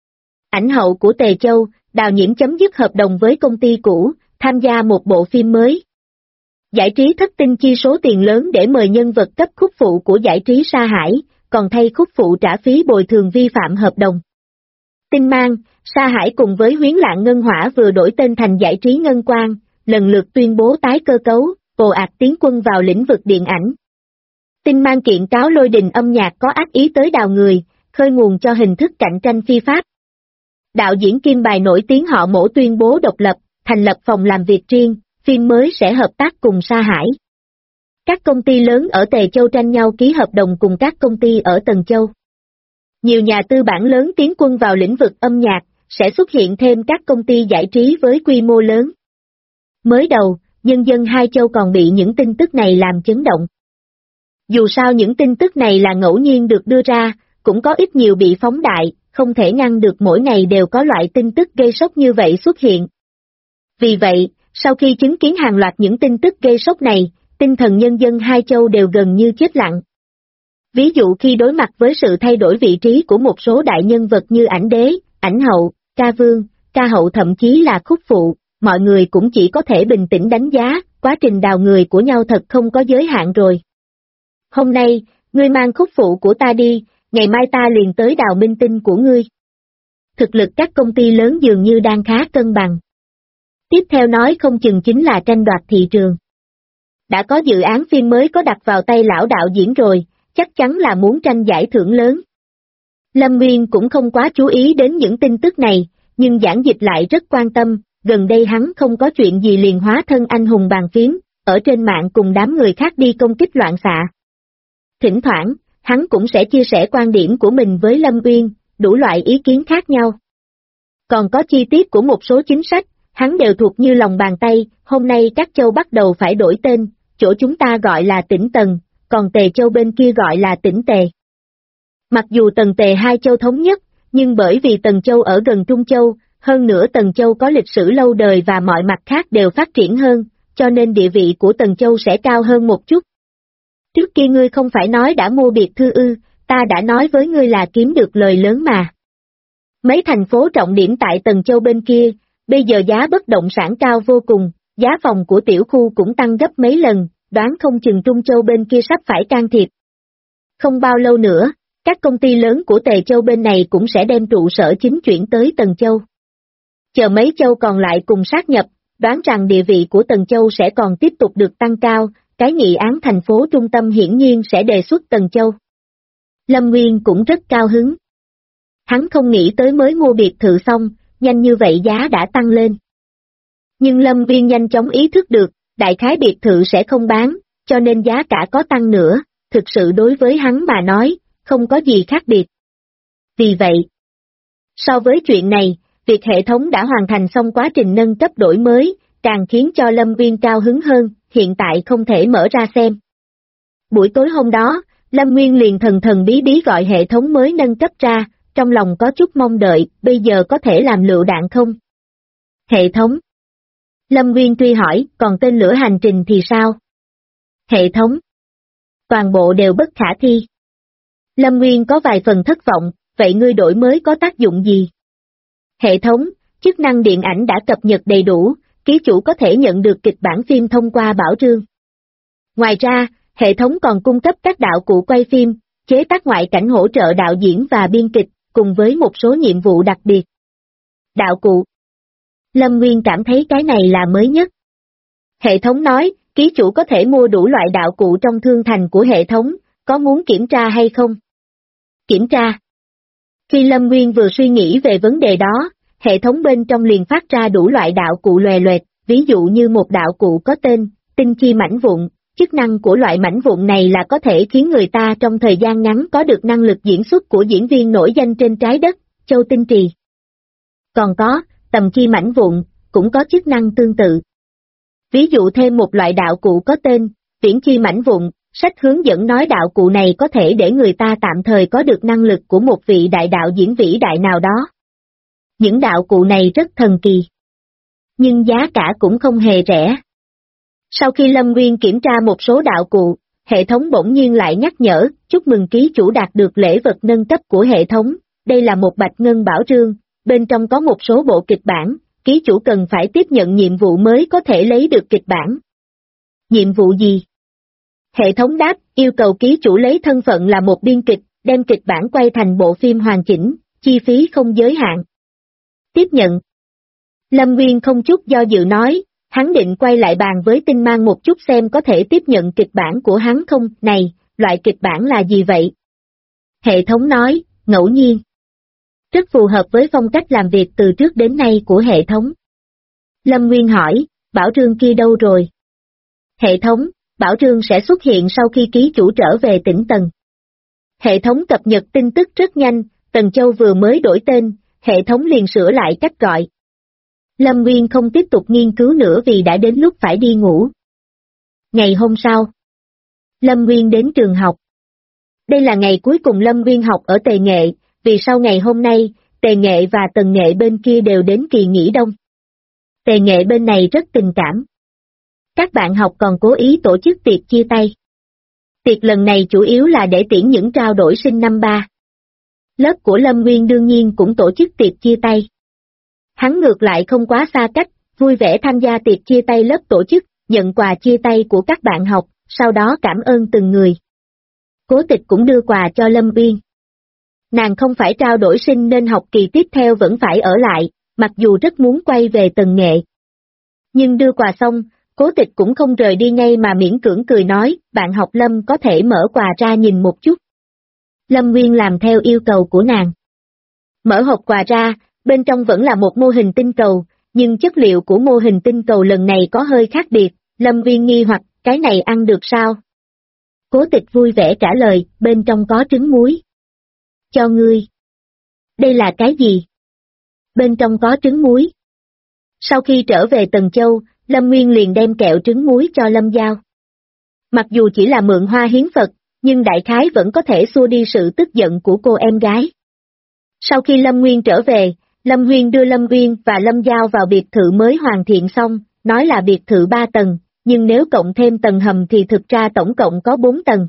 Ảnh hậu của Tề Châu, Đào Nhiễm chấm dứt hợp đồng với công ty cũ, tham gia một bộ phim mới. Giải trí Thất Tinh chi số tiền lớn để mời nhân vật cấp khúc phụ của giải trí Sa Hải, còn thay khúc phụ trả phí bồi thường vi phạm hợp đồng. Tin mang, Sa Hải cùng với Huyến Lạng Ngân Hỏa vừa đổi tên thành giải trí Ngân Quang, lần lượt tuyên bố tái cơ cấu, ồ ạt tiến quân vào lĩnh vực điện ảnh. Tin mang kiện cáo Lôi Đình âm nhạc có ác ý tới đào người, khơi nguồn cho hình thức cạnh tranh phi pháp. Đạo diễn Kim Bài nổi tiếng họ Mỗ tuyên bố độc lập, thành lập phòng làm việc riêng, phim mới sẽ hợp tác cùng Sa Hải. Các công ty lớn ở Tề Châu tranh nhau ký hợp đồng cùng các công ty ở Tần Châu. Nhiều nhà tư bản lớn tiến quân vào lĩnh vực âm nhạc, sẽ xuất hiện thêm các công ty giải trí với quy mô lớn. Mới đầu, nhân dân hai châu còn bị những tin tức này làm chấn động. Dù sao những tin tức này là ngẫu nhiên được đưa ra, cũng có ít nhiều bị phóng đại, không thể ngăn được mỗi ngày đều có loại tin tức gây sốc như vậy xuất hiện. Vì vậy, sau khi chứng kiến hàng loạt những tin tức gây sốc này, tinh thần nhân dân hai châu đều gần như chết lặng. Ví dụ khi đối mặt với sự thay đổi vị trí của một số đại nhân vật như ảnh đế, ảnh hậu, ca vương, ca hậu thậm chí là khúc phụ, mọi người cũng chỉ có thể bình tĩnh đánh giá, quá trình đào người của nhau thật không có giới hạn rồi. Hôm nay, ngươi mang khúc phụ của ta đi, ngày mai ta liền tới đào minh tinh của ngươi. Thực lực các công ty lớn dường như đang khá cân bằng. Tiếp theo nói không chừng chính là tranh đoạt thị trường. Đã có dự án phim mới có đặt vào tay lão đạo diễn rồi, chắc chắn là muốn tranh giải thưởng lớn. Lâm Nguyên cũng không quá chú ý đến những tin tức này, nhưng giảng dịch lại rất quan tâm, gần đây hắn không có chuyện gì liền hóa thân anh hùng bàn phím, ở trên mạng cùng đám người khác đi công kích loạn xạ. Thỉnh thoảng, hắn cũng sẽ chia sẻ quan điểm của mình với Lâm Uyên, đủ loại ý kiến khác nhau. Còn có chi tiết của một số chính sách, hắn đều thuộc như lòng bàn tay, hôm nay các châu bắt đầu phải đổi tên, chỗ chúng ta gọi là tỉnh Tần, còn Tề Châu bên kia gọi là tỉnh Tề. Mặc dù Tần Tề hai châu thống nhất, nhưng bởi vì Tần Châu ở gần Trung Châu, hơn nữa Tần Châu có lịch sử lâu đời và mọi mặt khác đều phát triển hơn, cho nên địa vị của Tần Châu sẽ cao hơn một chút. Trước kia ngươi không phải nói đã mua biệt thự ư, ta đã nói với ngươi là kiếm được lời lớn mà. Mấy thành phố trọng điểm tại Tần Châu bên kia, bây giờ giá bất động sản cao vô cùng, giá phòng của tiểu khu cũng tăng gấp mấy lần, đoán không chừng Trung Châu bên kia sắp phải can thiệp. Không bao lâu nữa, các công ty lớn của Tề Châu bên này cũng sẽ đem trụ sở chính chuyển tới Tần Châu. Chờ mấy châu còn lại cùng sát nhập, đoán rằng địa vị của Tần Châu sẽ còn tiếp tục được tăng cao, cái nghị án thành phố trung tâm hiển nhiên sẽ đề xuất Tần Châu. Lâm Nguyên cũng rất cao hứng. Hắn không nghĩ tới mới mua biệt thự xong, nhanh như vậy giá đã tăng lên. Nhưng Lâm Nguyên nhanh chóng ý thức được, đại khái biệt thự sẽ không bán, cho nên giá cả có tăng nữa, thực sự đối với hắn mà nói, không có gì khác biệt. Vì vậy, so với chuyện này, việc hệ thống đã hoàn thành xong quá trình nâng cấp đổi mới, càng khiến cho Lâm Nguyên cao hứng hơn, hiện tại không thể mở ra xem. Buổi tối hôm đó, Lâm Nguyên liền thần thần bí bí gọi hệ thống mới nâng cấp ra, trong lòng có chút mong đợi, bây giờ có thể làm lựu đạn không? Hệ thống. Lâm Nguyên truy hỏi, còn tên lửa hành trình thì sao? Hệ thống. Toàn bộ đều bất khả thi. Lâm Nguyên có vài phần thất vọng, vậy ngươi đổi mới có tác dụng gì? Hệ thống, chức năng điện ảnh đã cập nhật đầy đủ, ký chủ có thể nhận được kịch bản phim thông qua bảo trương. Ngoài ra, hệ thống còn cung cấp các đạo cụ quay phim, chế tác ngoại cảnh hỗ trợ đạo diễn và biên kịch, cùng với một số nhiệm vụ đặc biệt. Đạo cụ. Lâm Nguyên cảm thấy cái này là mới nhất. Hệ thống nói, ký chủ có thể mua đủ loại đạo cụ trong thương thành của hệ thống, có muốn kiểm tra hay không? Kiểm tra. Khi Lâm Nguyên vừa suy nghĩ về vấn đề đó, hệ thống bên trong liền phát ra đủ loại đạo cụ lòe loẹt, ví dụ như một đạo cụ có tên, tinh chi mảnh vụn, chức năng của loại mảnh vụn này là có thể khiến người ta trong thời gian ngắn có được năng lực diễn xuất của diễn viên nổi danh trên trái đất, Châu Tinh Trì. Còn có, tầm chi mảnh vụn, cũng có chức năng tương tự. Ví dụ thêm một loại đạo cụ có tên, viễn chi mảnh vụn, sách hướng dẫn nói đạo cụ này có thể để người ta tạm thời có được năng lực của một vị đại đạo diễn vĩ đại nào đó. Những đạo cụ này rất thần kỳ. Nhưng giá cả cũng không hề rẻ. Sau khi Lâm Nguyên kiểm tra một số đạo cụ, hệ thống bỗng nhiên lại nhắc nhở, chúc mừng ký chủ đạt được lễ vật nâng cấp của hệ thống, đây là một bạch ngân bảo trương, bên trong có một số bộ kịch bản, ký chủ cần phải tiếp nhận nhiệm vụ mới có thể lấy được kịch bản. Nhiệm vụ gì? Hệ thống đáp, yêu cầu ký chủ lấy thân phận là một biên kịch, đem kịch bản quay thành bộ phim hoàn chỉnh, chi phí không giới hạn. Tiếp nhận. Lâm Nguyên không chút do dự nói, hắn định quay lại bàn với Tinh Mang một chút xem có thể tiếp nhận kịch bản của hắn không, này, loại kịch bản là gì vậy? Hệ thống nói, ngẫu nhiên. Rất phù hợp với phong cách làm việc từ trước đến nay của hệ thống. Lâm Nguyên hỏi, bảo trương kia đâu rồi? Hệ thống, bảo trương sẽ xuất hiện sau khi ký chủ trở về tỉnh Tần. Hệ thống cập nhật tin tức rất nhanh, Tần Châu vừa mới đổi tên, hệ thống liền sửa lại cách gọi. Lâm Nguyên không tiếp tục nghiên cứu nữa vì đã đến lúc phải đi ngủ. Ngày hôm sau, Lâm Nguyên đến trường học. Đây là ngày cuối cùng Lâm Nguyên học ở Tề Nghệ, vì sau ngày hôm nay, Tề Nghệ và Tần Nghệ bên kia đều đến kỳ nghỉ đông. Tề Nghệ bên này rất tình cảm. Các bạn học còn cố ý tổ chức tiệc chia tay. Tiệc lần này chủ yếu là để tiễn những trao đổi sinh năm 3. Lớp của Lâm Nguyên đương nhiên cũng tổ chức tiệc chia tay. Hắn ngược lại không quá xa cách, vui vẻ tham gia tiệc chia tay lớp tổ chức, nhận quà chia tay của các bạn học, sau đó cảm ơn từng người. Cố Tịch cũng đưa quà cho Lâm Nguyên. Nàng không phải trao đổi sinh nên học kỳ tiếp theo vẫn phải ở lại, mặc dù rất muốn quay về Tần Nghệ. Nhưng đưa quà xong, Cố Tịch cũng không rời đi ngay mà miễn cưỡng cười nói, bạn học Lâm có thể mở quà ra nhìn một chút. Lâm Nguyên làm theo yêu cầu của nàng. Mở hộp quà ra, bên trong vẫn là một mô hình tinh cầu, nhưng chất liệu của mô hình tinh cầu lần này có hơi khác biệt, Lâm Nguyên nghi hoặc, cái này ăn được sao? Cố Tịch vui vẻ trả lời, bên trong có trứng muối. Cho ngươi. Đây là cái gì? Bên trong có trứng muối. Sau khi trở về Tần Châu, Lâm Nguyên liền đem kẹo trứng muối cho Lâm Giao. Mặc dù chỉ là mượn hoa hiến Phật, nhưng đại khái vẫn có thể xua đi sự tức giận của cô em gái. Sau khi Lâm Nguyên trở về, Lâm Huyên đưa Lâm Nguyên và Lâm Giao vào biệt thự mới hoàn thiện xong, nói là biệt thự 3 tầng, nhưng nếu cộng thêm tầng hầm thì thực ra tổng cộng có 4 tầng.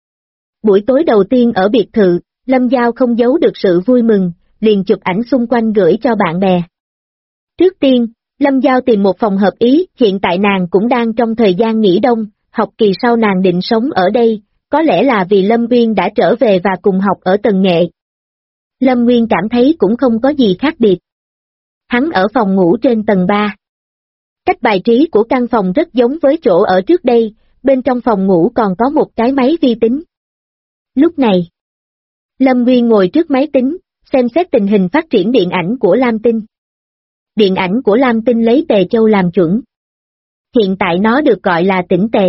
Buổi tối đầu tiên ở biệt thự, Lâm Giao không giấu được sự vui mừng, liền chụp ảnh xung quanh gửi cho bạn bè. Trước tiên, Lâm Giao tìm một phòng hợp ý, hiện tại nàng cũng đang trong thời gian nghỉ đông, học kỳ sau nàng định sống ở đây, có lẽ là vì Lâm Nguyên đã trở về và cùng học ở Tần Nghệ. Lâm Nguyên cảm thấy cũng không có gì khác biệt. Hắn ở phòng ngủ trên tầng 3. Cách bài trí của căn phòng rất giống với chỗ ở trước đây, bên trong phòng ngủ còn có một cái máy vi tính. Lúc này, Lâm Nguyên ngồi trước máy tính, xem xét tình hình phát triển điện ảnh của Lam Tinh. Điện ảnh của Lam Tinh lấy Tề Châu làm chuẩn. Hiện tại nó được gọi là tỉnh Tề.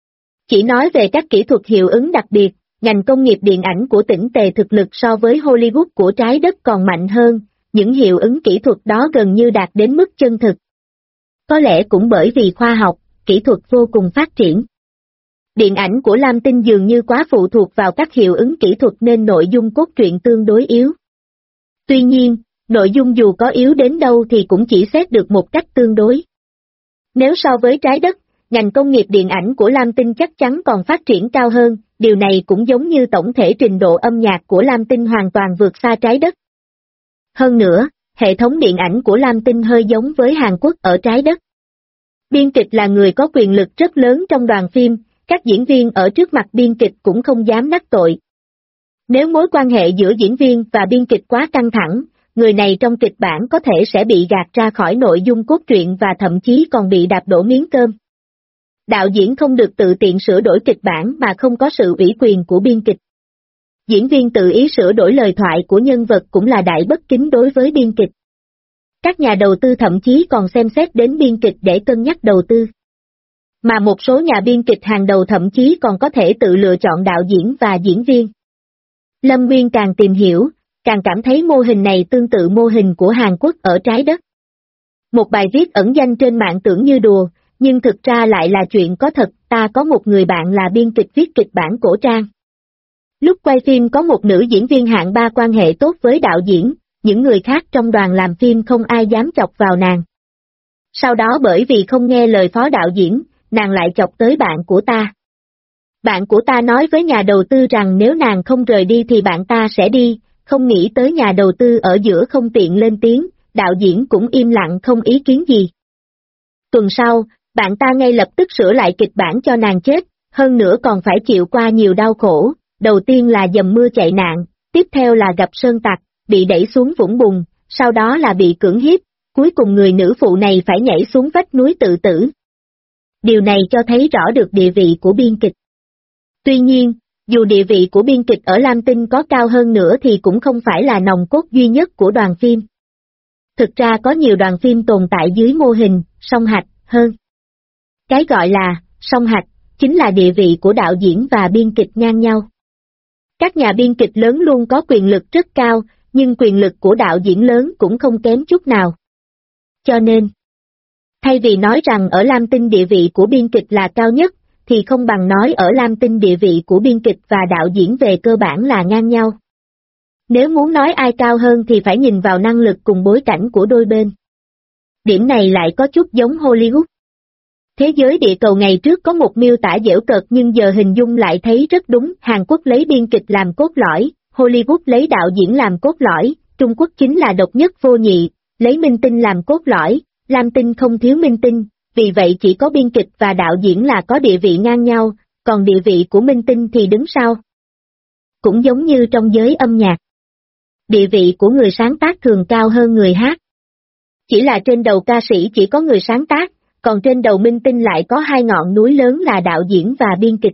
Chỉ nói về các kỹ thuật hiệu ứng đặc biệt, ngành công nghiệp điện ảnh của tỉnh Tề thực lực so với Hollywood của trái đất còn mạnh hơn, những hiệu ứng kỹ thuật đó gần như đạt đến mức chân thực. Có lẽ cũng bởi vì khoa học, kỹ thuật vô cùng phát triển. Điện ảnh của Lam Tinh dường như quá phụ thuộc vào các hiệu ứng kỹ thuật nên nội dung cốt truyện tương đối yếu. Tuy nhiên, nội dung dù có yếu đến đâu thì cũng chỉ xét được một cách tương đối. Nếu so với trái đất, ngành công nghiệp điện ảnh của Lam Tinh chắc chắn còn phát triển cao hơn, điều này cũng giống như tổng thể trình độ âm nhạc của Lam Tinh hoàn toàn vượt xa trái đất. Hơn nữa, hệ thống điện ảnh của Lam Tinh hơi giống với Hàn Quốc ở trái đất. Biên kịch là người có quyền lực rất lớn trong đoàn phim, các diễn viên ở trước mặt biên kịch cũng không dám đắc tội. Nếu mối quan hệ giữa diễn viên và biên kịch quá căng thẳng, người này trong kịch bản có thể sẽ bị gạt ra khỏi nội dung cốt truyện và thậm chí còn bị đạp đổ miếng cơm. Đạo diễn không được tự tiện sửa đổi kịch bản mà không có sự ủy quyền của biên kịch. Diễn viên tự ý sửa đổi lời thoại của nhân vật cũng là đại bất kính đối với biên kịch. Các nhà đầu tư thậm chí còn xem xét đến biên kịch để cân nhắc đầu tư. Mà một số nhà biên kịch hàng đầu thậm chí còn có thể tự lựa chọn đạo diễn và diễn viên. Lâm Nguyên càng tìm hiểu, càng cảm thấy mô hình này tương tự mô hình của Hàn Quốc ở trái đất. Một bài viết ẩn danh trên mạng tưởng như đùa, nhưng thực ra lại là chuyện có thật. Ta có một người bạn là biên kịch viết kịch bản cổ trang. Lúc quay phim có một nữ diễn viên hạng 3 quan hệ tốt với đạo diễn, những người khác trong đoàn làm phim không ai dám chọc vào nàng. Sau đó bởi vì không nghe lời phó đạo diễn, nàng lại chọc tới bạn của ta. Bạn của ta nói với nhà đầu tư rằng nếu nàng không rời đi thì bạn ta sẽ đi, không nghĩ tới nhà đầu tư ở giữa không tiện lên tiếng, đạo diễn cũng im lặng không ý kiến gì. Tuần sau, bạn ta ngay lập tức sửa lại kịch bản cho nàng chết, hơn nữa còn phải chịu qua nhiều đau khổ, đầu tiên là dầm mưa chạy nạn, tiếp theo là gặp sơn tặc, bị đẩy xuống vũng bùn, sau đó là bị cưỡng hiếp, cuối cùng người nữ phụ này phải nhảy xuống vách núi tự tử. Điều này cho thấy rõ được địa vị của biên kịch. Tuy nhiên, dù địa vị của biên kịch ở Lam Tinh có cao hơn nữa thì cũng không phải là nòng cốt duy nhất của đoàn phim. Thực ra có nhiều đoàn phim tồn tại dưới mô hình, song hạch, hơn. Cái gọi là, song hạch, chính là địa vị của đạo diễn và biên kịch ngang nhau. Các nhà biên kịch lớn luôn có quyền lực rất cao, nhưng quyền lực của đạo diễn lớn cũng không kém chút nào. Cho nên, thay vì nói rằng ở Lam Tinh địa vị của biên kịch là cao nhất, thì không bằng nói ở Lam Tinh địa vị của biên kịch và đạo diễn về cơ bản là ngang nhau. Nếu muốn nói ai cao hơn thì phải nhìn vào năng lực cùng bối cảnh của đôi bên. Điểm này lại có chút giống Hollywood. Thế giới địa cầu ngày trước có một miêu tả giễu cợt nhưng giờ hình dung lại thấy rất đúng. Hàn Quốc lấy biên kịch làm cốt lõi, Hollywood lấy đạo diễn làm cốt lõi, Trung Quốc chính là độc nhất vô nhị, lấy minh tinh làm cốt lõi, Lam Tinh không thiếu minh tinh, vì vậy chỉ có biên kịch và đạo diễn là có địa vị ngang nhau, còn địa vị của minh tinh thì đứng sau. Cũng giống như trong giới âm nhạc. Địa vị của người sáng tác thường cao hơn người hát. Chỉ là trên đầu ca sĩ chỉ có người sáng tác, còn trên đầu minh tinh lại có hai ngọn núi lớn là đạo diễn và biên kịch.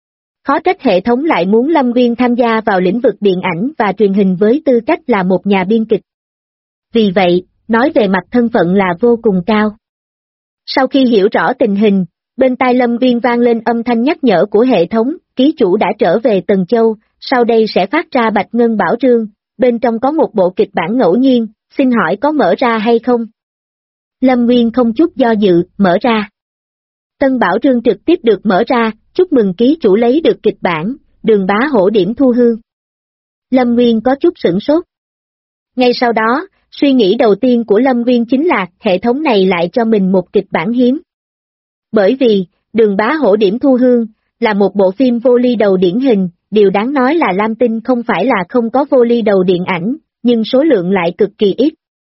Khó trách hệ thống lại muốn Lâm Nguyên tham gia vào lĩnh vực điện ảnh và truyền hình với tư cách là một nhà biên kịch. Vì vậy, nói về mặt thân phận là vô cùng cao. Sau khi hiểu rõ tình hình, bên tai Lâm Nguyên vang lên âm thanh nhắc nhở của hệ thống, ký chủ đã trở về Tần Châu, sau đây sẽ phát ra Bạch Ngân Bảo Trương, bên trong có một bộ kịch bản ngẫu nhiên, xin hỏi có mở ra hay không? Lâm Nguyên không chút do dự, mở ra. Tân Bảo Trương trực tiếp được mở ra, chúc mừng ký chủ lấy được kịch bản, Đường Bá Hổ điểm thu hương. Lâm Nguyên có chút sửng sốt. Ngay sau đó, suy nghĩ đầu tiên của Lâm Nguyên chính là hệ thống này lại cho mình một kịch bản hiếm. Bởi vì, Đường Bá Hổ điểm thu hương, là một bộ phim vô ly đầu điển hình, điều đáng nói là Lam Tinh không phải là không có vô ly đầu điện ảnh, nhưng số lượng lại cực kỳ ít.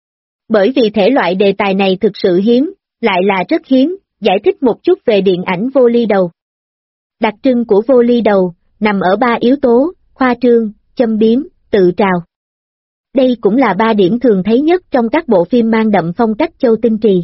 Bởi vì thể loại đề tài này thực sự hiếm, lại là rất hiếm, giải thích một chút về điện ảnh vô ly đầu. Đặc trưng của vô ly đầu, nằm ở 3 yếu tố, khoa trương, châm biếm, tự trào. Đây cũng là 3 điểm thường thấy nhất trong các bộ phim mang đậm phong cách Châu Tinh Trì.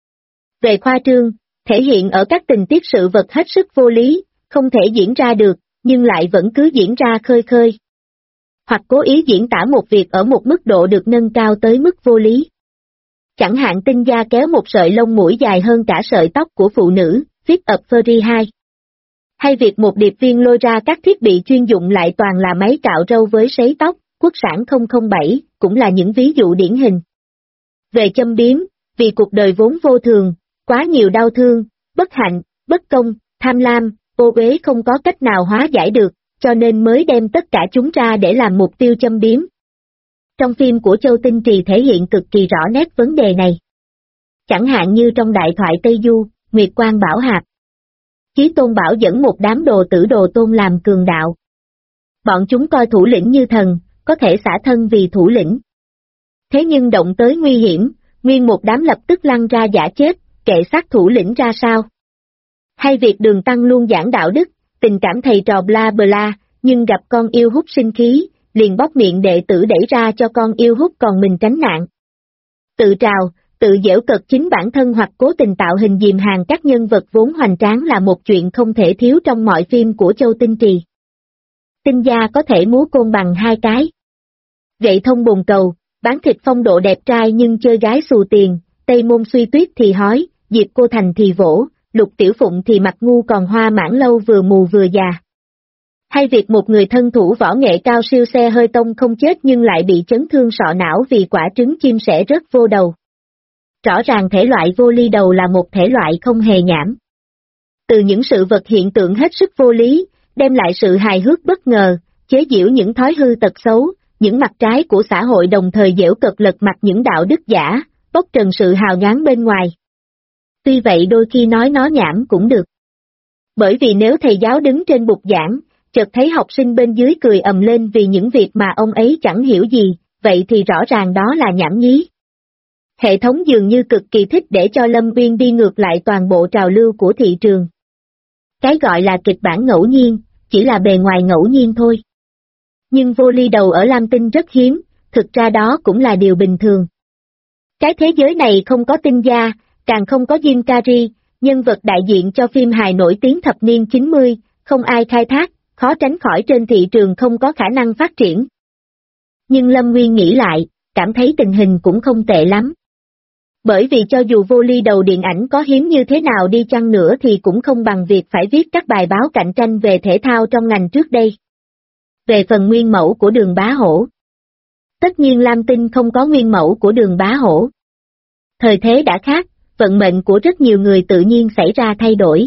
Về khoa trương, thể hiện ở các tình tiết sự vật hết sức vô lý, không thể diễn ra được, nhưng lại vẫn cứ diễn ra khơi khơi. Hoặc cố ý diễn tả một việc ở một mức độ được nâng cao tới mức vô lý. Chẳng hạn tinh gia kéo một sợi lông mũi dài hơn cả sợi tóc của phụ nữ, Fit of Furry 2. Hay việc một điệp viên lôi ra các thiết bị chuyên dụng lại toàn là máy cạo râu với sấy tóc, Quốc sản 007, cũng là những ví dụ điển hình. Về châm biếm, vì cuộc đời vốn vô thường, Quá nhiều đau thương, bất hạnh, bất công, tham lam, ô uế không có cách nào hóa giải được, cho nên mới đem tất cả chúng ra để làm mục tiêu châm biếm. Trong phim của Châu Tinh Trì thể hiện cực kỳ rõ nét vấn đề này. Chẳng hạn như trong đại thoại Tây Du, Nguyệt Quang Bảo Hạp. Chí Tôn Bảo dẫn một đám đồ tử đồ tôn làm cường đạo. Bọn chúng coi thủ lĩnh như thần, có thể xả thân vì thủ lĩnh. Thế nhưng động tới nguy hiểm, nguyên một đám lập tức lăn ra giả chết, kệ xác thủ lĩnh ra sao. Hay việc Đường Tăng luôn giảng đạo đức, tình cảm thầy trò bla bla, nhưng gặp con yêu hút sinh khí, liền bóp miệng đệ tử đẩy ra cho con yêu hút còn mình tránh nạn. Tự trào, tự giễu cợt chính bản thân hoặc cố tình tạo hình diềm hàng các nhân vật vốn hoành tráng là một chuyện không thể thiếu trong mọi phim của Châu Tinh Trì. Tinh gia có thể múa côn bằng hai cái. Gậy thông bồn cầu, bán thịt phong độ đẹp trai nhưng chơi gái xù tiền, Tây Môn Suy Tuyết thì hói, Diệp Cô Thành thì vỗ, Lục Tiểu Phụng thì mặt ngu còn Hoa Mãn Lâu vừa mù vừa già. Hay việc một người thân thủ võ nghệ cao siêu xe hơi tông không chết nhưng lại bị chấn thương sọ não vì quả trứng chim sẻ rớt vô đầu. Rõ ràng thể loại vô ly đầu là một thể loại không hề nhảm. Từ những sự vật hiện tượng hết sức vô lý, đem lại sự hài hước bất ngờ, chế giễu những thói hư tật xấu, những mặt trái của xã hội đồng thời giễu cợt lật mặt những đạo đức giả, bóc trần sự hào nhoáng bên ngoài. Tuy vậy đôi khi nói nó nhảm cũng được. Bởi vì nếu thầy giáo đứng trên bục giảng, chợt thấy học sinh bên dưới cười ầm lên vì những việc mà ông ấy chẳng hiểu gì, vậy thì rõ ràng đó là nhảm nhí. Hệ thống dường như cực kỳ thích để cho Lâm Uyên đi ngược lại toàn bộ trào lưu của thị trường. Cái gọi là kịch bản ngẫu nhiên, chỉ là bề ngoài ngẫu nhiên thôi. Nhưng vô ly đầu ở Lam Tinh rất hiếm, thực ra đó cũng là điều bình thường. Cái thế giới này không có tinh gia, càng không có Jim Carrey, nhân vật đại diện cho phim hài nổi tiếng thập niên 90, không ai khai thác, khó tránh khỏi trên thị trường không có khả năng phát triển. Nhưng Lâm Nguyên nghĩ lại, cảm thấy tình hình cũng không tệ lắm. Bởi vì cho dù vô ly đầu điện ảnh có hiếm như thế nào đi chăng nữa thì cũng không bằng việc phải viết các bài báo cạnh tranh về thể thao trong ngành trước đây. Về phần nguyên mẫu của Đường Bá Hổ. Tất nhiên Lam Tinh không có nguyên mẫu của Đường Bá Hổ. Thời thế đã khác, vận mệnh của rất nhiều người tự nhiên xảy ra thay đổi.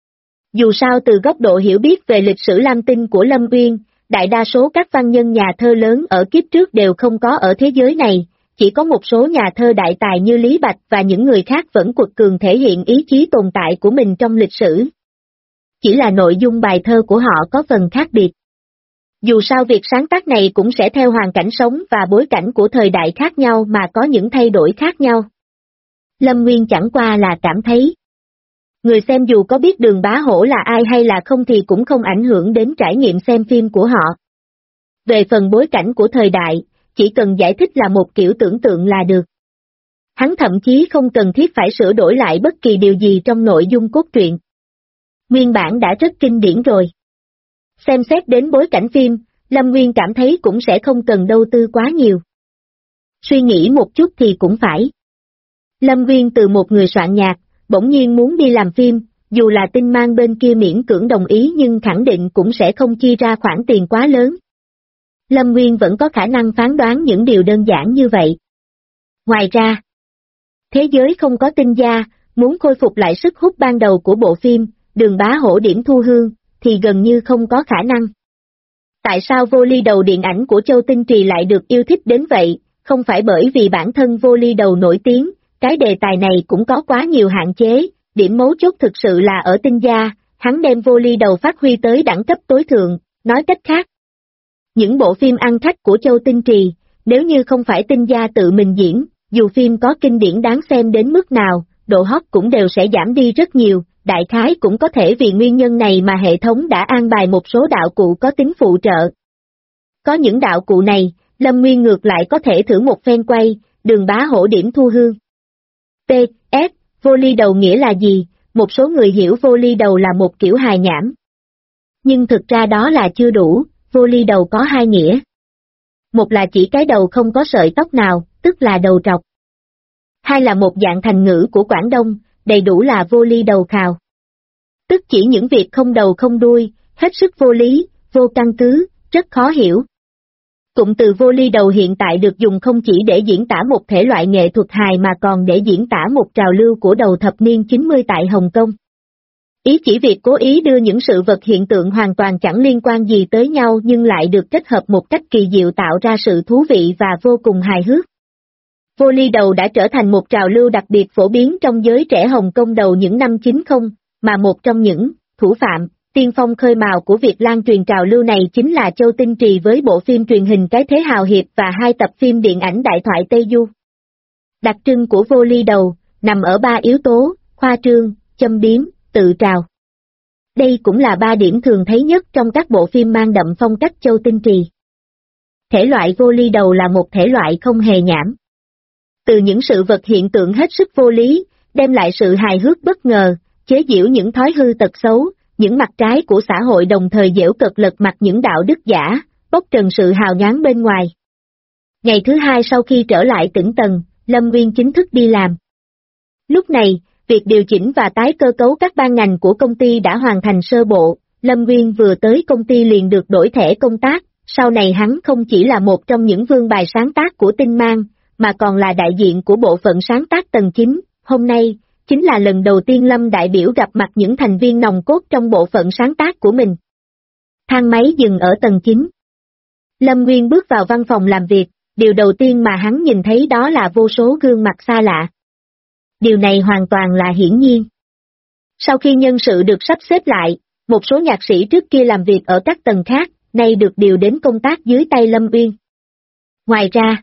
Dù sao từ góc độ hiểu biết về lịch sử Lam Tinh của Lâm Uyên, đại đa số các văn nhân nhà thơ lớn ở kiếp trước đều không có ở thế giới này, chỉ có một số nhà thơ đại tài như Lý Bạch và những người khác vẫn quật cường thể hiện ý chí tồn tại của mình trong lịch sử. Chỉ là nội dung bài thơ của họ có phần khác biệt. Dù sao việc sáng tác này cũng sẽ theo hoàn cảnh sống và bối cảnh của thời đại khác nhau mà có những thay đổi khác nhau. Lâm Nguyên chẳng qua là cảm thấy. Người xem dù có biết Đường Bá Hổ là ai hay là không thì cũng không ảnh hưởng đến trải nghiệm xem phim của họ. Về phần bối cảnh của thời đại, chỉ cần giải thích là một kiểu tưởng tượng là được. Hắn thậm chí không cần thiết phải sửa đổi lại bất kỳ điều gì trong nội dung cốt truyện. Nguyên bản đã rất kinh điển rồi. Xem xét đến bối cảnh phim, Lâm Nguyên cảm thấy cũng sẽ không cần đầu tư quá nhiều. Suy nghĩ một chút thì cũng phải. Lâm Nguyên từ một người soạn nhạc, bỗng nhiên muốn đi làm phim, dù là Tinh Mang bên kia miễn cưỡng đồng ý nhưng khẳng định cũng sẽ không chi ra khoản tiền quá lớn. Lâm Nguyên vẫn có khả năng phán đoán những điều đơn giản như vậy. Ngoài ra, thế giới không có tinh gia, muốn khôi phục lại sức hút ban đầu của bộ phim, Đường Bá Hổ điểm thu hương, thì gần như không có khả năng. Tại sao vô ly đầu điện ảnh của Châu Tinh Trì lại được yêu thích đến vậy, không phải bởi vì bản thân vô ly đầu nổi tiếng, cái đề tài này cũng có quá nhiều hạn chế, điểm mấu chốt thực sự là ở tinh gia, hắn đem vô ly đầu phát huy tới đẳng cấp tối thượng, nói cách khác. Những bộ phim ăn khách của Châu Tinh Trì, nếu như không phải tinh gia tự mình diễn, dù phim có kinh điển đáng xem đến mức nào, độ hot cũng đều sẽ giảm đi rất nhiều, đại khái cũng có thể vì nguyên nhân này mà hệ thống đã an bài một số đạo cụ có tính phụ trợ. Có những đạo cụ này, Lâm Nguyên ngược lại có thể thử một phen quay, Đường Bá Hổ điểm thu hương. P.S. Vô ly đầu nghĩa là gì? Một số người hiểu vô ly đầu là một kiểu hài nhảm. Nhưng thực ra đó là chưa đủ, vô ly đầu có hai nghĩa. Một là chỉ cái đầu không có sợi tóc nào, tức là đầu trọc. Hai là một dạng thành ngữ của Quảng Đông, đầy đủ là vô ly đầu khào. Tức chỉ những việc không đầu không đuôi, hết sức vô lý, vô căn cứ, rất khó hiểu. Cụm từ vô ly đầu hiện tại được dùng không chỉ để diễn tả một thể loại nghệ thuật hài mà còn để diễn tả một trào lưu của đầu thập niên 90 tại Hồng Kông. Ý chỉ việc cố ý đưa những sự vật hiện tượng hoàn toàn chẳng liên quan gì tới nhau nhưng lại được kết hợp một cách kỳ diệu tạo ra sự thú vị và vô cùng hài hước. Vô ly đầu đã trở thành một trào lưu đặc biệt phổ biến trong giới trẻ Hồng Kông đầu những năm 90, mà một trong những thủ phạm, tiên phong khơi mào của việc lan truyền trào lưu này chính là Châu Tinh Trì với bộ phim truyền hình Cái Thế Hào Hiệp và 2 tập phim điện ảnh Đại thoại Tây Du. Đặc trưng của vô ly đầu nằm ở 3 yếu tố: khoa trương, châm biếm, tự trào. Đây cũng là 3 điểm thường thấy nhất trong các bộ phim mang đậm phong cách Châu Tinh Trì. Thể loại vô ly đầu là một thể loại không hề nhảm. Từ những sự vật hiện tượng hết sức vô lý, đem lại sự hài hước bất ngờ, chế giễu những thói hư tật xấu, những mặt trái của xã hội đồng thời giễu cợt lật mặt những đạo đức giả, bóc trần sự hào nhoáng bên ngoài. Ngày thứ 2 sau khi trở lại Tĩnh Tần, Lâm Nguyên chính thức đi làm. Lúc này, việc điều chỉnh và tái cơ cấu các ban ngành của công ty đã hoàn thành sơ bộ, Lâm Nguyên vừa tới công ty liền được đổi thẻ công tác, sau này hắn không chỉ là một trong những vương bài sáng tác của Tinh Mang, mà còn là đại diện của bộ phận sáng tác tầng 9, hôm nay, chính là lần đầu tiên Lâm đại biểu gặp mặt những thành viên nòng cốt trong bộ phận sáng tác của mình. Thang máy dừng ở tầng 9. Lâm Nguyên bước vào văn phòng làm việc, điều đầu tiên mà hắn nhìn thấy đó là vô số gương mặt xa lạ. Điều này hoàn toàn là hiển nhiên. Sau khi nhân sự được sắp xếp lại, một số nhạc sĩ trước kia làm việc ở các tầng khác, nay được điều đến công tác dưới tay Lâm Nguyên. Ngoài ra,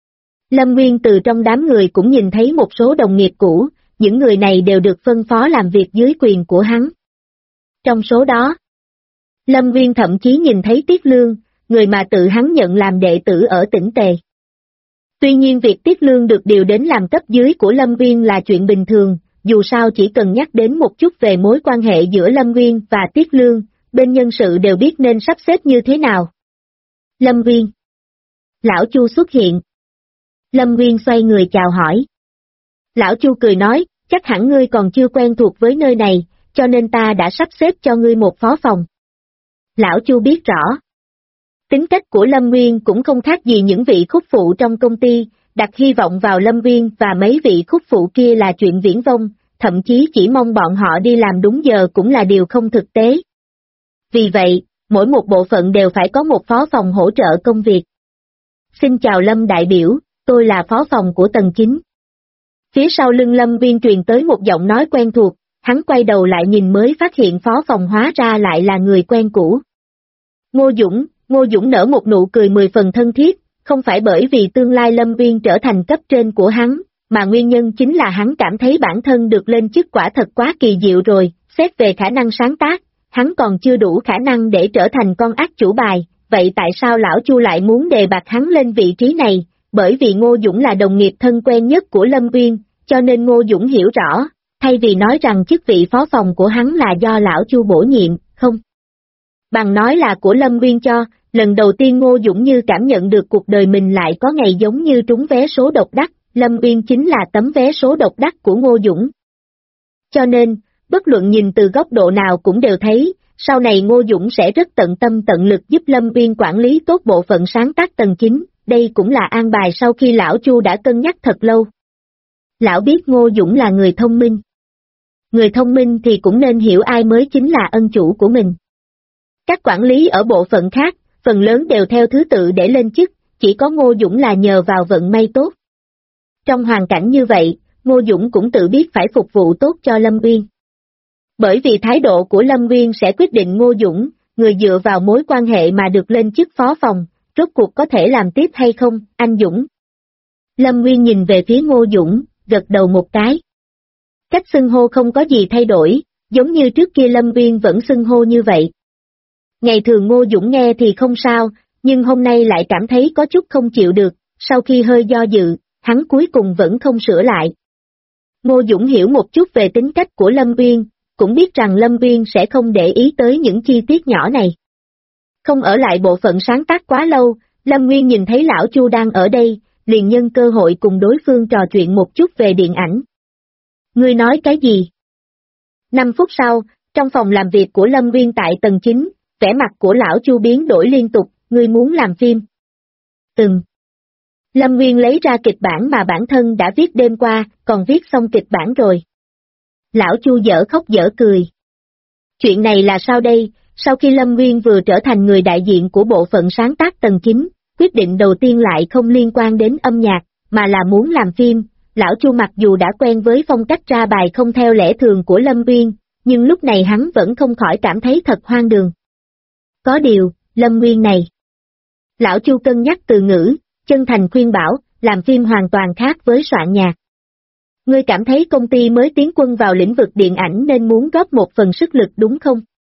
Lâm Nguyên từ trong đám người cũng nhìn thấy một số đồng nghiệp cũ, những người này đều được phân phó làm việc dưới quyền của hắn. Trong số đó, Lâm Nguyên thậm chí nhìn thấy Tiết Lương, người mà tự hắn nhận làm đệ tử ở tỉnh Tề. Tuy nhiên việc Tiết Lương được điều đến làm cấp dưới của Lâm Nguyên là chuyện bình thường, dù sao chỉ cần nhắc đến một chút về mối quan hệ giữa Lâm Nguyên và Tiết Lương, bên nhân sự đều biết nên sắp xếp như thế nào. Lâm Nguyên. Lão Chu xuất hiện. Lâm Nguyên xoay người chào hỏi. Lão Chu cười nói, chắc hẳn ngươi còn chưa quen thuộc với nơi này, cho nên ta đã sắp xếp cho ngươi một phó phòng. Lão Chu biết rõ. Tính cách của Lâm Nguyên cũng không khác gì những vị khúc phụ trong công ty, đặt hy vọng vào Lâm Nguyên và mấy vị khúc phụ kia là chuyện viển vông, thậm chí chỉ mong bọn họ đi làm đúng giờ cũng là điều không thực tế. Vì vậy, mỗi một bộ phận đều phải có một phó phòng hỗ trợ công việc. Xin chào Lâm đại biểu, tôi là phó phòng của tầng 9. Phía sau lưng Lâm Nguyên truyền tới một giọng nói quen thuộc, hắn quay đầu lại nhìn mới phát hiện phó phòng hóa ra lại là người quen cũ. Ngô Dũng nở một nụ cười 10 phần thân thiết, không phải bởi vì tương lai Lâm Nguyên trở thành cấp trên của hắn, mà nguyên nhân chính là hắn cảm thấy bản thân được lên chức quả thật quá kỳ diệu rồi, xét về khả năng sáng tác, hắn còn chưa đủ khả năng để trở thành con ác chủ bài, vậy tại sao lão Chu lại muốn đề bạt hắn lên vị trí này? Bởi vì Ngô Dũng là đồng nghiệp thân quen nhất của Lâm Nguyên, cho nên Ngô Dũng hiểu rõ, thay vì nói rằng chức vị phó phòng của hắn là do lão Chu bổ nhiệm, không. Bằng nói là của Lâm Nguyên cho, lần đầu tiên Ngô Dũng như cảm nhận được cuộc đời mình lại có ngày giống như trúng vé số độc đắc, Lâm Nguyên chính là tấm vé số độc đắc của Ngô Dũng. Cho nên, bất luận nhìn từ góc độ nào cũng đều thấy, sau này Ngô Dũng sẽ rất tận tâm tận lực giúp Lâm Nguyên quản lý tốt bộ phận sáng tác tầng 9, đây cũng là an bài sau khi lão Chu đã cân nhắc thật lâu. Lão biết Ngô Dũng là người thông minh. Người thông minh thì cũng nên hiểu ai mới chính là ân chủ của mình. Các quản lý ở bộ phận khác, phần lớn đều theo thứ tự để lên chức, chỉ có Ngô Dũng là nhờ vào vận may tốt. Trong hoàn cảnh như vậy, Ngô Dũng cũng tự biết phải phục vụ tốt cho Lâm Nguyên. Bởi vì thái độ của Lâm Nguyên sẽ quyết định Ngô Dũng, người dựa vào mối quan hệ mà được lên chức phó phòng, rốt cuộc có thể làm tiếp hay không, anh Dũng. Lâm Nguyên nhìn về phía Ngô Dũng, gật đầu một cái. Cách xưng hô không có gì thay đổi, giống như trước kia Lâm Nguyên vẫn xưng hô như vậy. Ngày thường Ngô Dũng nghe thì không sao, nhưng hôm nay lại cảm thấy có chút không chịu được, sau khi hơi do dự, hắn cuối cùng vẫn không sửa lại. Ngô Dũng hiểu một chút về tính cách của Lâm Nguyên, cũng biết rằng Lâm Nguyên sẽ không để ý tới những chi tiết nhỏ này. Không ở lại bộ phận sáng tác quá lâu, Lâm Nguyên nhìn thấy lão Chu đang ở đây, liền nhân cơ hội cùng đối phương trò chuyện một chút về điện ảnh. Ngươi nói cái gì? 5 phút sau, trong phòng làm việc của Lâm Nguyên tại tầng 9, vẻ mặt của lão Chu biến đổi liên tục, ngươi muốn làm phim. Lâm Nguyên lấy ra kịch bản mà bản thân đã viết đêm qua, còn viết xong kịch bản rồi. Lão Chu dở khóc dở cười. Chuyện này là sao đây? Sau khi Lâm Nguyên vừa trở thành người đại diện của bộ phận sáng tác tầng 9, quyết định đầu tiên lại không liên quan đến âm nhạc, mà là muốn làm phim. Lão Chu mặc dù đã quen với phong cách ra bài không theo lẽ thường của Lâm Nguyên, nhưng lúc này hắn vẫn không khỏi cảm thấy thật hoang đường. Có điều, Lâm Nguyên này. Lão Chu cân nhắc từ ngữ, chân thành khuyên bảo, làm phim hoàn toàn khác với soạn nhạc. Ngươi cảm thấy công ty mới tiến quân vào lĩnh vực điện ảnh nên muốn góp một phần sức lực đúng không?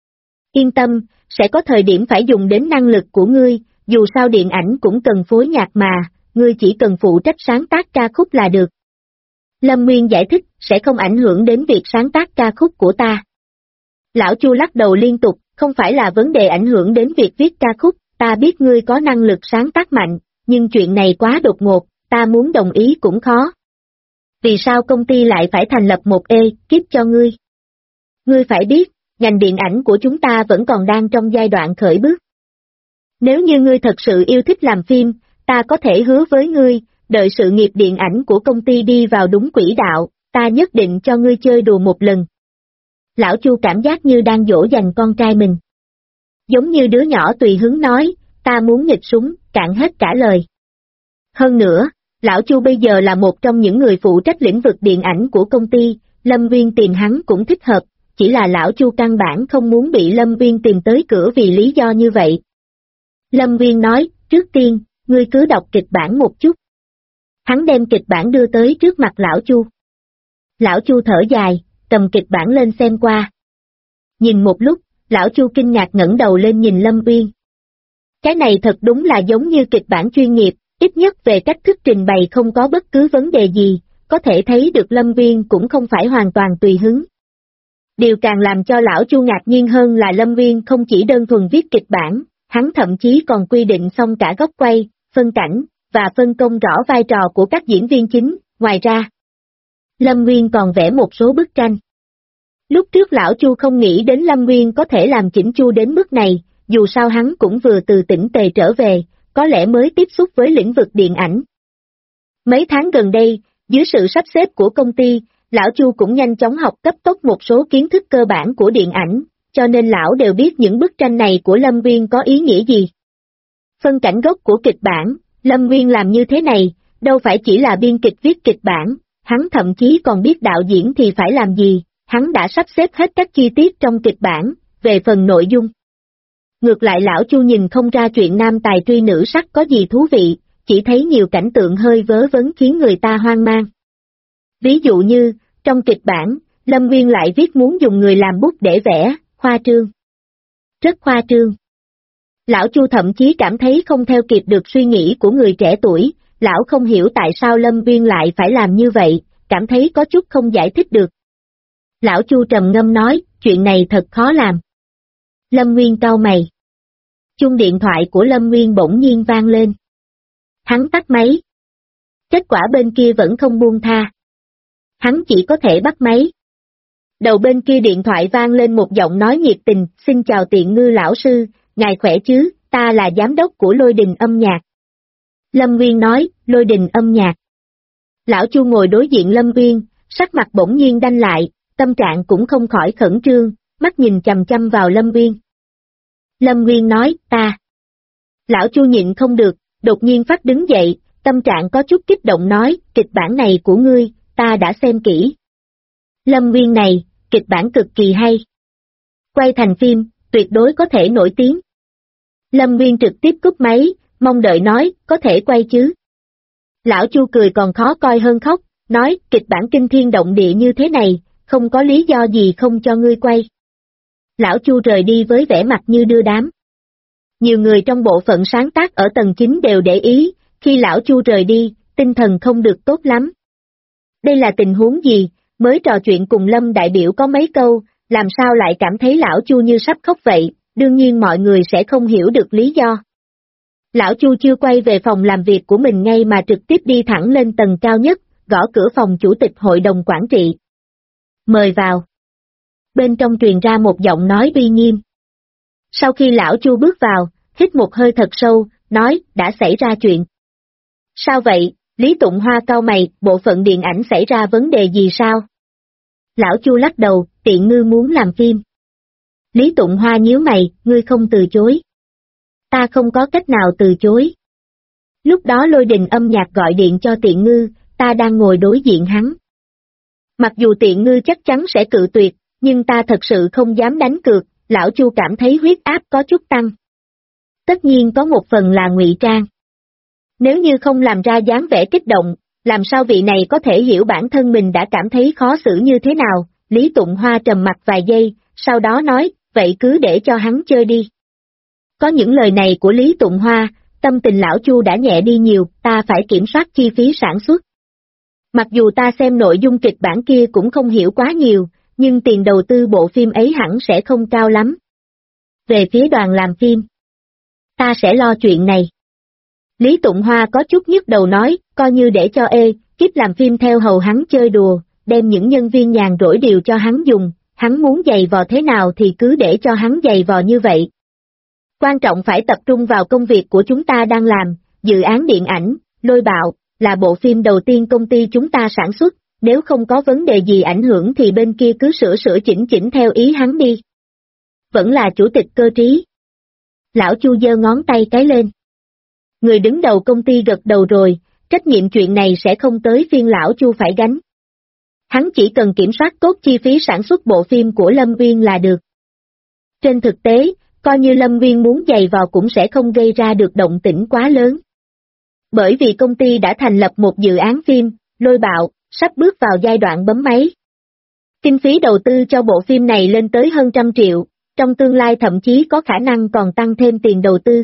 Yên tâm, sẽ có thời điểm phải dùng đến năng lực của ngươi, dù sao điện ảnh cũng cần phối nhạc mà, ngươi chỉ cần phụ trách sáng tác ca khúc là được. Lâm Nguyên giải thích, sẽ không ảnh hưởng đến việc sáng tác ca khúc của ta. Lão Chu lắc đầu liên tục, không phải là vấn đề ảnh hưởng đến việc viết ca khúc, ta biết ngươi có năng lực sáng tác mạnh, nhưng chuyện này quá đột ngột, ta muốn đồng ý cũng khó. Vì sao công ty lại phải thành lập một ekip cho ngươi? Ngươi phải biết, ngành điện ảnh của chúng ta vẫn còn đang trong giai đoạn khởi bước. Nếu như ngươi thật sự yêu thích làm phim, ta có thể hứa với ngươi, đợi sự nghiệp điện ảnh của công ty đi vào đúng quỹ đạo, ta nhất định cho ngươi chơi đùa một lần. Lão Chu cảm giác như đang dỗ dành con trai mình. Giống như đứa nhỏ tùy hứng nói, ta muốn nghịch súng, cạn hết cả lời. Hơn nữa, Lão Chu bây giờ là một trong những người phụ trách lĩnh vực điện ảnh của công ty, Lâm Nguyên tìm hắn cũng thích hợp, chỉ là Lão Chu căn bản không muốn bị Lâm Nguyên tìm tới cửa vì lý do như vậy. Lâm Nguyên nói, trước tiên, ngươi cứ đọc kịch bản một chút. Hắn đem kịch bản đưa tới trước mặt Lão Chu. Lão Chu thở dài, cầm kịch bản lên xem qua. Nhìn một lúc, Lão Chu kinh ngạc ngẩng đầu lên nhìn Lâm Nguyên. Cái này thật đúng là giống như kịch bản chuyên nghiệp, ít nhất về cách thức trình bày không có bất cứ vấn đề gì, có thể thấy được Lâm Nguyên cũng không phải hoàn toàn tùy hứng. Điều càng làm cho Lão Chu ngạc nhiên hơn là Lâm Nguyên không chỉ đơn thuần viết kịch bản, hắn thậm chí còn quy định xong cả góc quay, phân cảnh, và phân công rõ vai trò của các diễn viên chính, ngoài ra. Lâm Nguyên còn vẽ một số bức tranh. Lúc trước Lão Chu không nghĩ đến Lâm Nguyên có thể làm chỉnh chu đến mức này, dù sao hắn cũng vừa từ tỉnh Tề trở về, có lẽ mới tiếp xúc với lĩnh vực điện ảnh. Mấy tháng gần đây, dưới sự sắp xếp của công ty, Lão Chu cũng nhanh chóng học cấp tốc một số kiến thức cơ bản của điện ảnh, cho nên Lão đều biết những bức tranh này của Lâm Nguyên có ý nghĩa gì. Phân cảnh gốc của kịch bản, Lâm Nguyên làm như thế này, đâu phải chỉ là biên kịch viết kịch bản, hắn thậm chí còn biết đạo diễn thì phải làm gì, hắn đã sắp xếp hết các chi tiết trong kịch bản, về phần nội dung. Ngược lại Lão Chu nhìn không ra chuyện nam tài truy nữ sắc có gì thú vị, chỉ thấy nhiều cảnh tượng hơi vớ vẩn khiến người ta hoang mang. Ví dụ như, trong kịch bản, Lâm Nguyên lại viết muốn dùng người làm bút để vẽ, khoa trương. Rất khoa trương. Lão Chu thậm chí cảm thấy không theo kịp được suy nghĩ của người trẻ tuổi, lão không hiểu tại sao Lâm Nguyên lại phải làm như vậy, cảm thấy có chút không giải thích được. Lão Chu trầm ngâm nói, chuyện này thật khó làm. Lâm Nguyên cau mày. Chuông điện thoại của Lâm Nguyên bỗng nhiên vang lên. Hắn tắt máy. Kết quả bên kia vẫn không buông tha. Hắn chỉ có thể bắt máy. Đầu bên kia điện thoại vang lên một giọng nói nhiệt tình, xin chào Tiện Ngư lão sư, ngài khỏe chứ, ta là giám đốc của Lôi Đình âm nhạc. Lâm Nguyên nói, Lôi Đình âm nhạc. Lão Chu ngồi đối diện Lâm Nguyên, sắc mặt bỗng nhiên đanh lại, tâm trạng cũng không khỏi khẩn trương, mắt nhìn chằm chằm vào Lâm Nguyên. Lâm Nguyên nói, ta. Lão Chu nhịn không được, đột nhiên phát đứng dậy, tâm trạng có chút kích động nói, kịch bản này của ngươi, ta đã xem kỹ. Lâm Nguyên này, kịch bản cực kỳ hay. Quay thành phim, tuyệt đối có thể nổi tiếng. Lâm Nguyên trực tiếp cúp máy, mong đợi nói, có thể quay chứ. Lão Chu cười còn khó coi hơn khóc, nói, kịch bản kinh thiên động địa như thế này, không có lý do gì không cho ngươi quay. Lão Chu rời đi với vẻ mặt như đưa đám. Nhiều người trong bộ phận sáng tác ở tầng 9 đều để ý, khi Lão Chu rời đi, tinh thần không được tốt lắm. Đây là tình huống gì, mới trò chuyện cùng Lâm đại biểu có mấy câu, làm sao lại cảm thấy Lão Chu như sắp khóc vậy, đương nhiên mọi người sẽ không hiểu được lý do. Lão Chu chưa quay về phòng làm việc của mình ngay mà trực tiếp đi thẳng lên tầng cao nhất, gõ cửa phòng chủ tịch hội đồng quản trị. Mời vào. Bên trong truyền ra một giọng nói uy nghiêm. Sau khi Lão Chu bước vào, hít một hơi thật sâu, nói, đã xảy ra chuyện. Sao vậy? Lý Tụng Hoa cau mày, bộ phận điện ảnh xảy ra vấn đề gì sao? Lão Chu lắc đầu, Tiện Ngư muốn làm phim. Lý Tụng Hoa nhíu mày, ngươi không từ chối. Ta không có cách nào từ chối. Lúc đó Lôi Đình âm nhạc gọi điện cho Tiện Ngư, ta đang ngồi đối diện hắn. Mặc dù Tiện Ngư chắc chắn sẽ cự tuyệt, nhưng ta thật sự không dám đánh cược, lão Chu cảm thấy huyết áp có chút tăng. Tất nhiên có một phần là ngụy trang. Nếu như không làm ra dáng vẻ kích động, làm sao vị này có thể hiểu bản thân mình đã cảm thấy khó xử như thế nào? Lý Tụng Hoa trầm mặt vài giây, sau đó nói, vậy cứ để cho hắn chơi đi. Có những lời này của Lý Tụng Hoa, tâm tình lão Chu đã nhẹ đi nhiều, ta phải kiểm soát chi phí sản xuất. Mặc dù ta xem nội dung kịch bản kia cũng không hiểu quá nhiều, nhưng tiền đầu tư bộ phim ấy hẳn sẽ không cao lắm. Về phía đoàn làm phim, ta sẽ lo chuyện này. Lý Tụng Hoa có chút nhức đầu nói, coi như để cho kiếp làm phim theo hầu hắn chơi đùa, đem những nhân viên nhàn rỗi điều cho hắn dùng, hắn muốn giày vò thế nào thì cứ để cho hắn giày vò như vậy. Quan trọng phải tập trung vào công việc của chúng ta đang làm, dự án điện ảnh, Lôi Bạo, là bộ phim đầu tiên công ty chúng ta sản xuất, nếu không có vấn đề gì ảnh hưởng thì bên kia cứ sửa chỉnh theo ý hắn đi. Vẫn là chủ tịch cơ trí. Lão Chu giơ ngón tay cái lên. Người đứng đầu công ty gật đầu rồi, trách nhiệm chuyện này sẽ không tới phiên lão Chu phải gánh. Hắn chỉ cần kiểm soát tốt chi phí sản xuất bộ phim của Lâm Uyên là được. Trên thực tế, coi như Lâm Uyên muốn giày vào cũng sẽ không gây ra được động tĩnh quá lớn. Bởi vì công ty đã thành lập một dự án phim, Lôi Bạo, sắp bước vào giai đoạn bấm máy. Kinh phí đầu tư cho bộ phim này lên tới hơn 100 triệu, trong tương lai thậm chí có khả năng còn tăng thêm tiền đầu tư.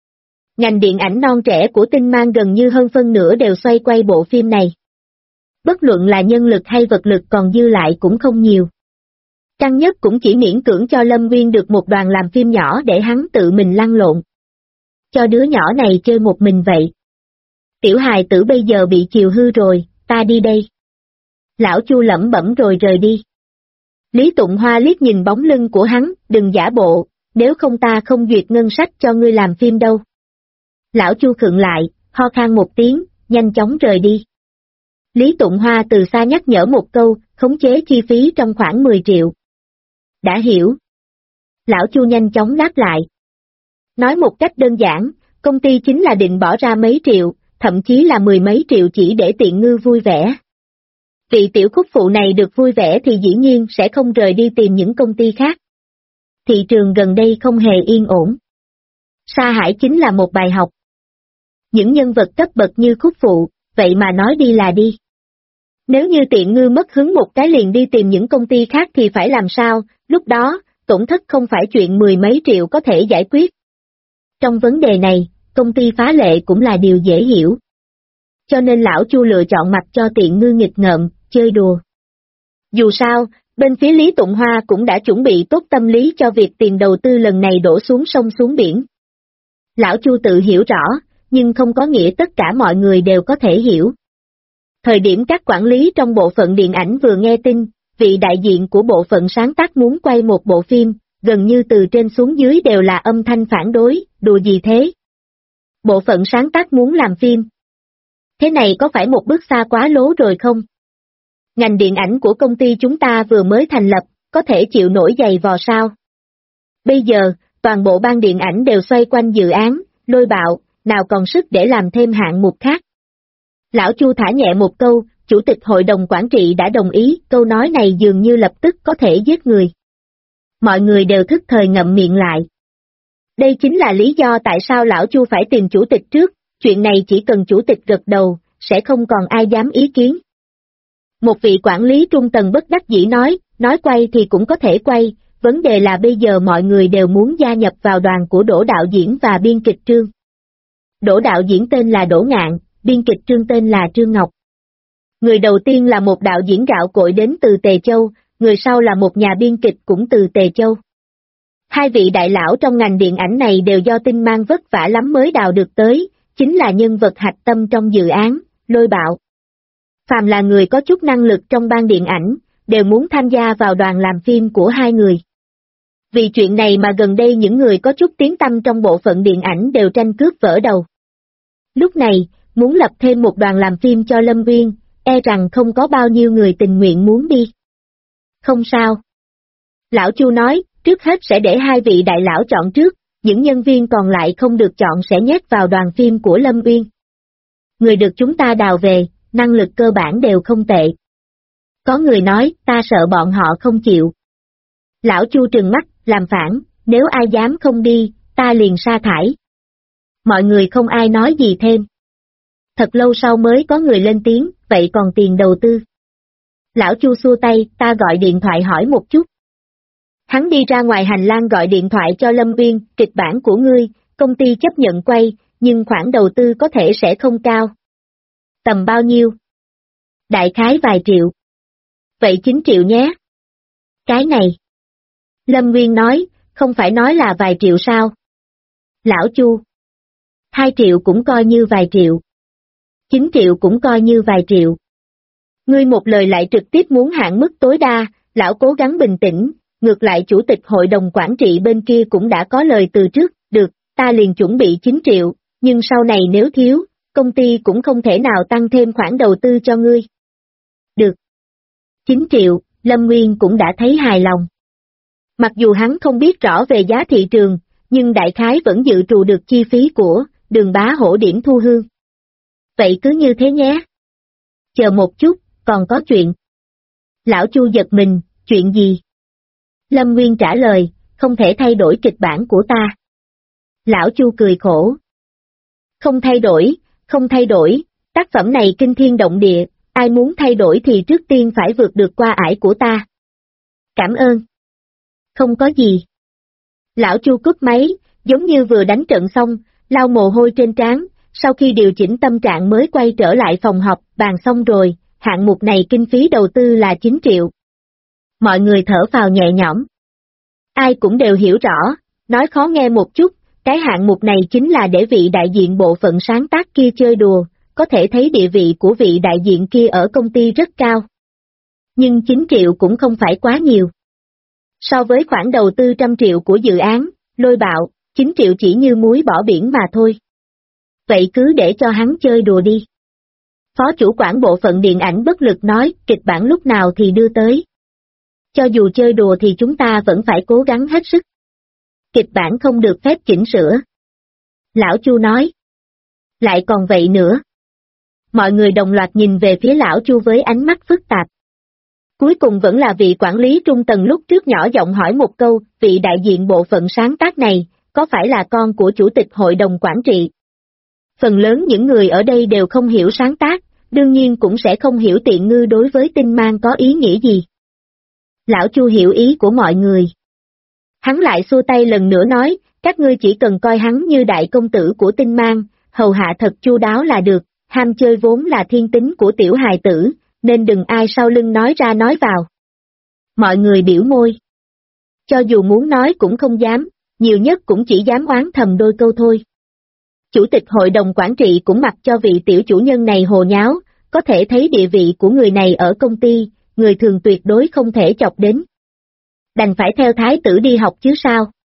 Ngành điện ảnh non trẻ của Tinh Mang gần như hơn phân nửa đều xoay quay bộ phim này. Bất luận là nhân lực hay vật lực còn dư lại cũng không nhiều. Căng nhất cũng chỉ miễn cưỡng cho Lâm Uyên được một đoàn làm phim nhỏ để hắn tự mình lăn lộn. Cho đứa nhỏ này chơi một mình vậy. Tiểu hài tử bây giờ bị chiều hư rồi, ta đi đây. Lão Chu lẩm bẩm rồi rời đi. Lý Tụng Hoa liếc nhìn bóng lưng của hắn, đừng giả bộ, nếu không ta không duyệt ngân sách cho ngươi làm phim đâu. Lão Chu khựng lại, ho khan một tiếng, nhanh chóng rời đi. Lý Tụng Hoa từ xa nhắc nhở một câu, khống chế chi phí trong khoảng 10 triệu. Đã hiểu. Lão Chu nhanh chóng đáp lại. Nói một cách đơn giản, công ty chính là định bỏ ra mấy triệu, thậm chí là 10 mấy triệu chỉ để Tiện Ngư vui vẻ. Vị tiểu khúc phụ này được vui vẻ thì dĩ nhiên sẽ không rời đi tìm những công ty khác. Thị trường gần đây không hề yên ổn. Sa Hải chính là một bài học. Những nhân vật cấp bậc như khúc phụ, vậy mà nói đi là đi. Nếu như Tiện Ngư mất hứng một cái liền đi tìm những công ty khác thì phải làm sao, lúc đó, tổn thất không phải chuyện 10 mấy triệu có thể giải quyết. Trong vấn đề này, công ty phá lệ cũng là điều dễ hiểu. Cho nên lão Chu lựa chọn mặc cho Tiện Ngư nghịch ngợm, chơi đùa. Dù sao, bên phía Lý Tụng Hoa cũng đã chuẩn bị tốt tâm lý cho việc tiền đầu tư lần này đổ xuống sông xuống biển. Lão Chu tự hiểu rõ, nhưng không có nghĩa tất cả mọi người đều có thể hiểu. Thời điểm các quản lý trong bộ phận điện ảnh vừa nghe tin, vị đại diện của bộ phận sáng tác muốn quay một bộ phim, gần như từ trên xuống dưới đều là âm thanh phản đối, đùa gì thế? Bộ phận sáng tác muốn làm phim. Thế này có phải một bước xa quá lố rồi không? Ngành điện ảnh của công ty chúng ta vừa mới thành lập, có thể chịu nổi giày vò sao? Bây giờ, toàn bộ ban điện ảnh đều xoay quanh dự án, Lôi Bạo, nào còn sức để làm thêm hạng mục khác. Lão Chu thả nhẹ một câu, chủ tịch hội đồng quản trị đã đồng ý, câu nói này dường như lập tức có thể giết người. Mọi người đều thức thời ngậm miệng lại. Đây chính là lý do tại sao lão Chu phải tìm chủ tịch trước, chuyện này chỉ cần chủ tịch gật đầu, sẽ không còn ai dám ý kiến. Một vị quản lý trung tầng bất đắc dĩ nói quay thì cũng có thể quay, vấn đề là bây giờ mọi người đều muốn gia nhập vào đoàn của Đỗ đạo diễn và biên kịch Trương. Đỗ đạo diễn tên là Đỗ Ngạn, biên kịch Trương tên là Trương Ngọc. Người đầu tiên là một đạo diễn gạo cội đến từ Tề Châu, người sau là một nhà biên kịch cũng từ Tề Châu. Hai vị đại lão trong ngành điện ảnh này đều do Tinh Mang vất vả lắm mới đào được tới, chính là nhân vật hạch tâm trong dự án, Lôi Bạo. Phàm là người có chút năng lực trong ban điện ảnh, đều muốn tham gia vào đoàn làm phim của hai người. Vì chuyện này mà gần đây những người có chút tiếng tăm trong bộ phận điện ảnh đều tranh cướp vỡ đầu. Lúc này, muốn lập thêm một đoàn làm phim cho Lâm Uyên, e rằng không có bao nhiêu người tình nguyện muốn đi. Không sao. Lão Chu nói, trước hết sẽ để hai vị đại lão chọn trước, những nhân viên còn lại không được chọn sẽ nhét vào đoàn phim của Lâm Uyên. Người được chúng ta đào về, năng lực cơ bản đều không tệ. Có người nói, ta sợ bọn họ không chịu. Lão Chu trừng mắt, làm phản, nếu ai dám không đi, ta liền sa thải. Mọi người không ai nói gì thêm. Thật lâu sau mới có người lên tiếng, vậy còn tiền đầu tư. Lão Chu xua tay, ta gọi điện thoại hỏi một chút. Hắn đi ra ngoài hành lang gọi điện thoại cho Lâm Uyên, kịch bản của ngươi, công ty chấp nhận quay, nhưng khoản đầu tư có thể sẽ không cao. Tầm bao nhiêu? Đại khái vài triệu. Vậy 9 triệu nhé. Cái này. Lâm Nguyên nói, không phải nói là vài triệu sao? Lão Chu. 2 triệu cũng coi như vài triệu. 9 triệu cũng coi như vài triệu. Ngươi một lời lại trực tiếp muốn hạn mức tối đa, lão cố gắng bình tĩnh, ngược lại chủ tịch hội đồng quản trị bên kia cũng đã có lời từ trước, được, ta liền chuẩn bị 9 triệu, nhưng sau này nếu thiếu, công ty cũng không thể nào tăng thêm khoản đầu tư cho ngươi. Được. 9 triệu, Lâm Nguyên cũng đã thấy hài lòng. Mặc dù hắn không biết rõ về giá thị trường, nhưng đại khái vẫn dự trù được chi phí của Đường Bá Hổ điểm thu hương. Vậy cứ như thế nhé. Chờ một chút, còn có chuyện. Lão Chu giật mình, chuyện gì? Lâm Nguyên trả lời, không thể thay đổi kịch bản của ta. Lão Chu cười khổ. Không thay đổi, tác phẩm này kinh thiên động địa, ai muốn thay đổi thì trước tiên phải vượt được qua ải của ta. Cảm ơn. Không có gì. Lão Chu cúp máy, giống như vừa đánh trận xong, lau mồ hôi trên trán, sau khi điều chỉnh tâm trạng mới quay trở lại phòng họp, bàn xong rồi, hạng mục này kinh phí đầu tư là 9 triệu. Mọi người thở phào nhẹ nhõm. Ai cũng đều hiểu rõ, nói khó nghe một chút, cái hạng mục này chính là để vị đại diện bộ phận sáng tác kia chơi đùa, có thể thấy địa vị của vị đại diện kia ở công ty rất cao. Nhưng 9 triệu cũng không phải quá nhiều. So với khoản đầu tư 100 triệu của dự án, Lôi Bạo, 9 triệu chỉ như muối bỏ biển mà thôi. Vậy cứ để cho hắn chơi đùa đi. Phó chủ quản bộ phận điện ảnh bất lực nói, kịch bản lúc nào thì đưa tới. Cho dù chơi đùa thì chúng ta vẫn phải cố gắng hết sức. Kịch bản không được phép chỉnh sửa. Lão Chu nói. Lại còn vậy nữa. Mọi người đồng loạt nhìn về phía Lão Chu với ánh mắt phức tạp. Cuối cùng vẫn là vị quản lý trung tầng lúc trước nhỏ giọng hỏi một câu, vị đại diện bộ phận sáng tác này, có phải là con của chủ tịch hội đồng quản trị? Phần lớn những người ở đây đều không hiểu sáng tác, đương nhiên cũng sẽ không hiểu Tiện Ngư đối với Tinh Mang có ý nghĩa gì. Lão Chu hiểu ý của mọi người. Hắn lại xua tay lần nữa nói, các ngươi chỉ cần coi hắn như đại công tử của Tinh Mang, hầu hạ thật chu đáo là được, ham chơi vốn là thiên tính của tiểu hài tử, nên đừng ai sau lưng nói ra nói vào. Mọi người biểu môi. Cho dù muốn nói cũng không dám, nhiều nhất cũng chỉ dám oán thầm đôi câu thôi. Chủ tịch hội đồng quản trị cũng mặc cho vị tiểu chủ nhân này hồ nháo, có thể thấy địa vị của người này ở công ty, người thường tuyệt đối không thể chọc đến. Đành phải theo thái tử đi học chứ sao.